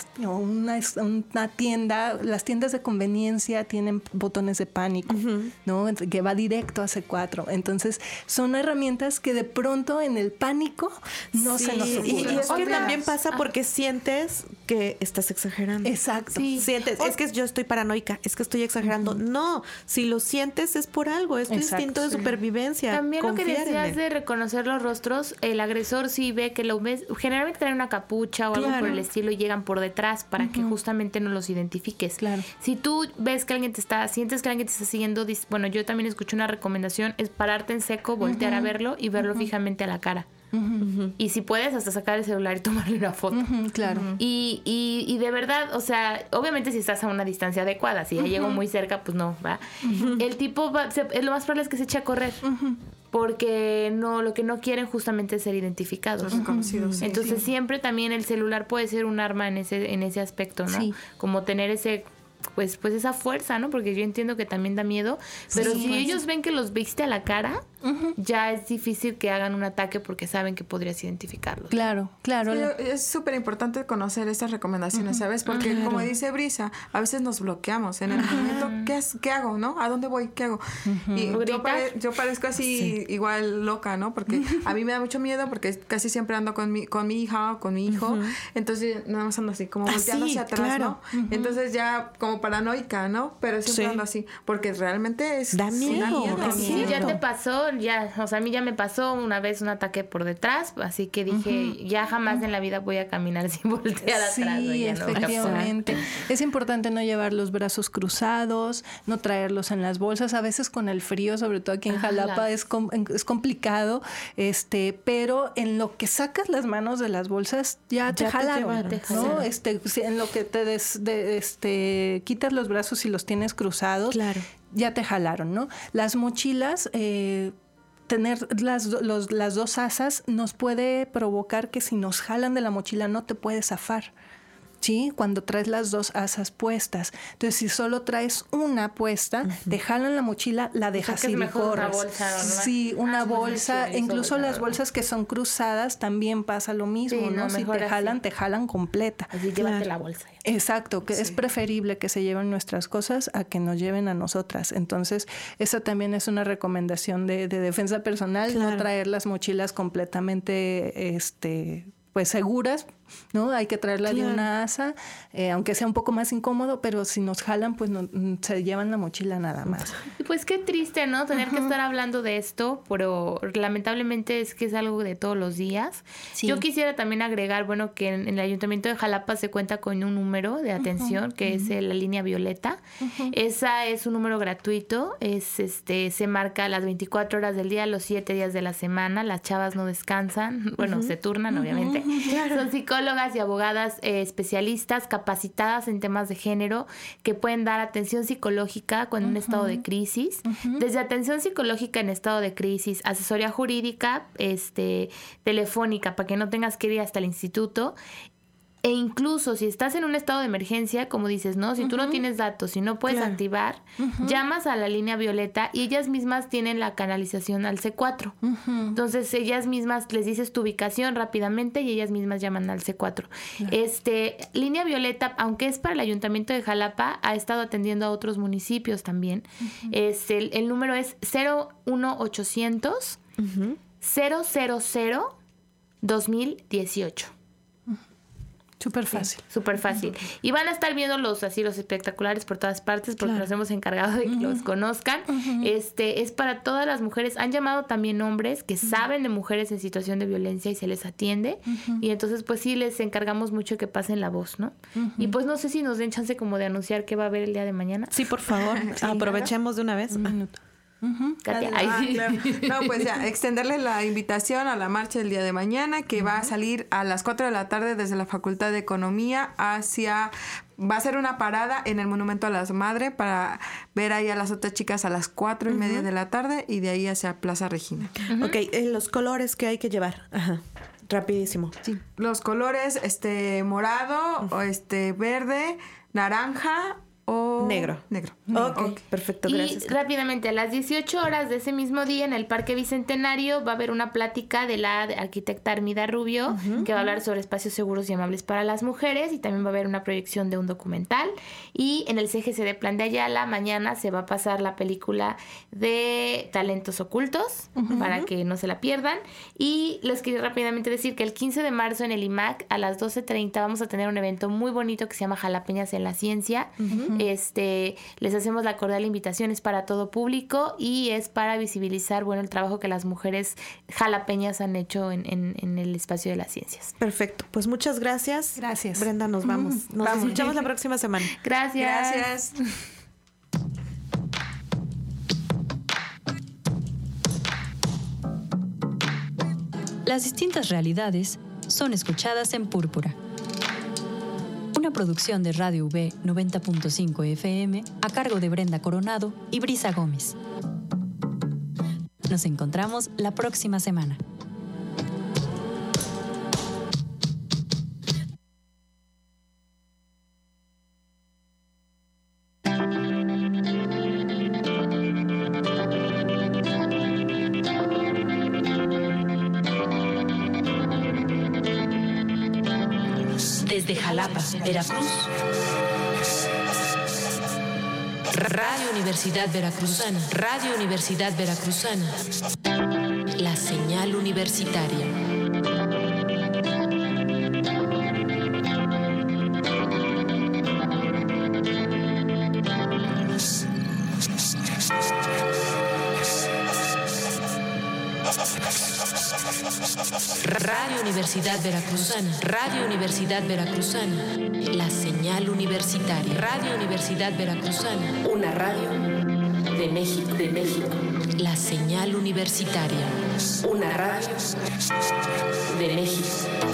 una tienda. Las tiendas de conveniencia tienen botones de pánico, ¿no? Que va directo a C4. Entonces, son herramientas que de pronto en el pánico no se nos ocurre. Y es que también pasa porque sientes que estás exagerando. Exacto. Sientes, es que yo estoy paranoica, es que estoy exagerando. No, si lo sientes es por algo, es tu instinto de supervivencia. También lo que decías de reconocer los rostros, el agresor si ve que lo ves, generalmente trae una capucha o algo por el estilo y llegan por detrás para que justamente no los identifiques. Si tú ves que sientes que alguien te está siguiendo, bueno, yo también escuché una recomendación, es pararte en seco, voltear a verlo y verlo fijamente a la cara. Y si puedes, hasta sacar el celular y tomarle una foto. Y de verdad, o sea, obviamente si estás a una distancia adecuada, si ya llego muy cerca, pues no, ¿va? El tipo lo más probable es que se eche a correr. Porque lo que no quieren justamente es ser identificados. Entonces siempre también el celular puede ser un arma en ese aspecto, ¿no? Como tener pues esa fuerza, ¿no? Porque yo entiendo que también da miedo, pero si ellos ven que los viste a la cara, ya es difícil que hagan un ataque porque saben que podrías identificarlos. Claro. Sí, es súper importante conocer estas recomendaciones, ¿sabes? Porque como dice Brisa, a veces nos bloqueamos en el momento, ¿qué hago, no? ¿A dónde voy? ¿Qué hago? Y yo parezco así igual loca, ¿no? Porque a mí me da mucho miedo porque casi siempre ando con mi hija o con mi hijo, entonces nada más ando así, como volteando hacia atrás, ¿no? Entonces ya como paranoica, ¿no? Pero siempre ando así, porque realmente da miedo. Sí, ya te pasó, o sea, a mí ya me pasó una vez un ataque por detrás, así que dije, ya jamás en la vida voy a caminar sin voltear atrás. Sí, efectivamente. Es importante no llevar los brazos cruzados, no traerlos en las bolsas. A veces con el frío, sobre todo aquí en Jalapa, es complicado, pero en lo que sacas las manos de las bolsas, ya te jalaron, ¿no? En lo que te quitas los brazos y los tienes cruzados, ya te jalaron, ¿no? Las mochilas, tener las dos asas nos puede provocar que si nos jalan de la mochila no te puedes zafar. ¿Sí? Cuando traes las dos asas puestas. Entonces, si solo traes una puesta, te jalan la mochila, la dejas ir y corres. Una bolsa, ¿no? Sí, una bolsa. Incluso las bolsas que son cruzadas también pasa lo mismo, ¿no? Si te jalan completa. Así llévate la bolsa. Exacto, que es preferible que se lleven nuestras cosas a que nos lleven a nosotras. Entonces, esa también es una recomendación de defensa personal, no traer las mochilas completamente, pues seguras, ¿no? Hay que traerla de una asa, aunque sea un poco más incómodo, pero si nos jalan, pues no, se llevan la mochila nada más. Y pues qué triste, ¿no? Tener que estar hablando de esto, pero lamentablemente es que es algo de todos los días. Sí. Yo quisiera también agregar, bueno, que en el Ayuntamiento de Jalapa se cuenta con un número de atención, que es la línea Violeta. Esa es un número gratuito, se marca las 24 horas del día, los 7 días de la semana. Las chavas no descansan, bueno, se turnan, obviamente. Claro. Son psicólogas y abogadas especialistas capacitadas en temas de género que pueden dar atención psicológica con un estado de crisis. Desde atención psicológica en estado de crisis, asesoría jurídica, telefónica, para que no tengas que ir hasta el instituto. E incluso si estás en un estado de emergencia, como dices, ¿no? Si tú no tienes datos, si no puedes activar, llamas a la línea Violeta y ellas mismas tienen la canalización al C4. Entonces, ellas mismas les dices tu ubicación rápidamente y ellas mismas llaman al C4. Línea Violeta, aunque es para el Ayuntamiento de Jalapa, ha estado atendiendo a otros municipios también. El número es 01800 000 2018. Súper fácil. Sí, súper fácil. Y van a estar viendo los espectaculares por todas partes porque nos hemos encargado de que los conozcan. Es para todas las mujeres. Han llamado también hombres que saben de mujeres en situación de violencia y se les atiende. Y entonces, pues sí, les encargamos mucho que pasen la voz, ¿no? Y pues no sé si nos den chance como de anunciar qué va a haber el día de mañana. Sí, por favor. Sí, aprovechemos de una vez. Un minuto. Katia. Claro. No, pues ya, extenderle la invitación a la marcha del día de mañana, que va a salir a las 4 de la tarde desde la Facultad de Economía va a ser una parada en el Monumento a las Madres para ver ahí a las otras chicas a las 4:30 de la tarde y de ahí hacia Plaza Regina. Ok, los colores que hay que llevar. Rapidísimo. Sí. Los colores, morado, verde, naranja o negro. Ok, perfecto, gracias. Y rápidamente, a las 18 horas de ese mismo día en el Parque Bicentenario va a haber una plática de la arquitecta Armida Rubio que va a hablar sobre espacios seguros y amables para las mujeres, y también va a haber una proyección de un documental. Y en el CGC de Plan de Ayala mañana se va a pasar la película de Talentos Ocultos para que no se la pierdan. Y les quería rápidamente decir que el 15 de marzo en el IMAC a las 12:30 vamos a tener un evento muy bonito que se llama Jalapeñas en la Ciencia. Les hacemos la cordial invitación, es para todo público y es para visibilizar, el trabajo que las mujeres jalapeñas han hecho en el espacio de las ciencias. Perfecto, pues muchas gracias. Gracias. Brenda, nos vamos. Nos escuchamos la próxima semana. Gracias. Las distintas realidades son escuchadas en Púrpura. Una producción de Radio V 90.5 FM a cargo de Brenda Coronado y Brisa Gómez. Nos encontramos la próxima semana. Desde Jalapa, Veracruz. Radio Universidad Veracruzana. Radio Universidad Veracruzana. La señal universitaria. Radio Universidad Veracruzana. Radio Universidad Veracruzana. La señal universitaria. Radio Universidad Veracruzana. Una radio de México. La señal universitaria. Una radio de México.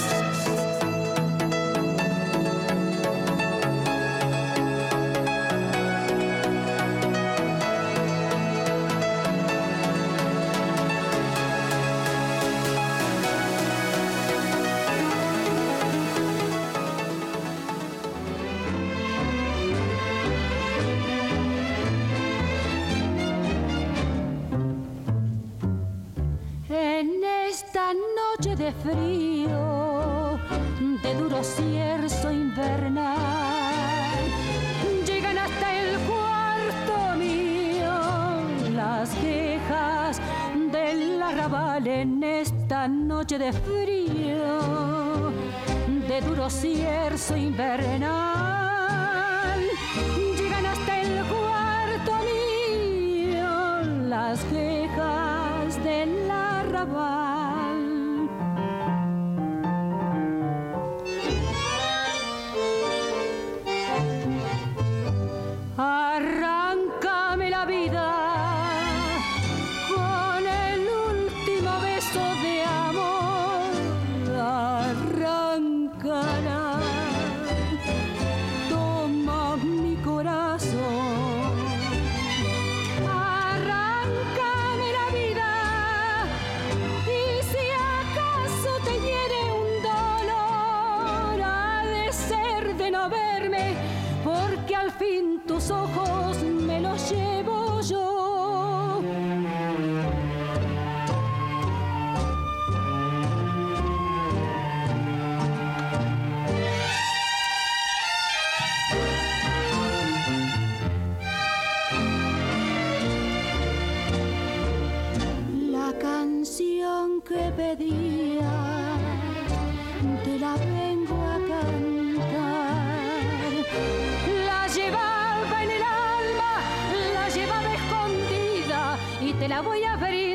De frío, de duro cierzo invernal, llegan hasta el cuarto mío las quejas del arrabal en esta noche de frío, de duro cierzo invernal. Llegan hasta el cuarto mío las quejas del arrabal. Arráncame la vida con el último beso de amor, arráncala, toma mi corazón, arráncame la vida, y si acaso te hiere un dolor, ha de ser de no verme, porque al fin tus ojos me los llevo yo. La canción que pedía te la vengo a cantar. La llevaba en el alma, la llevaba escondida y te la voy a abrir.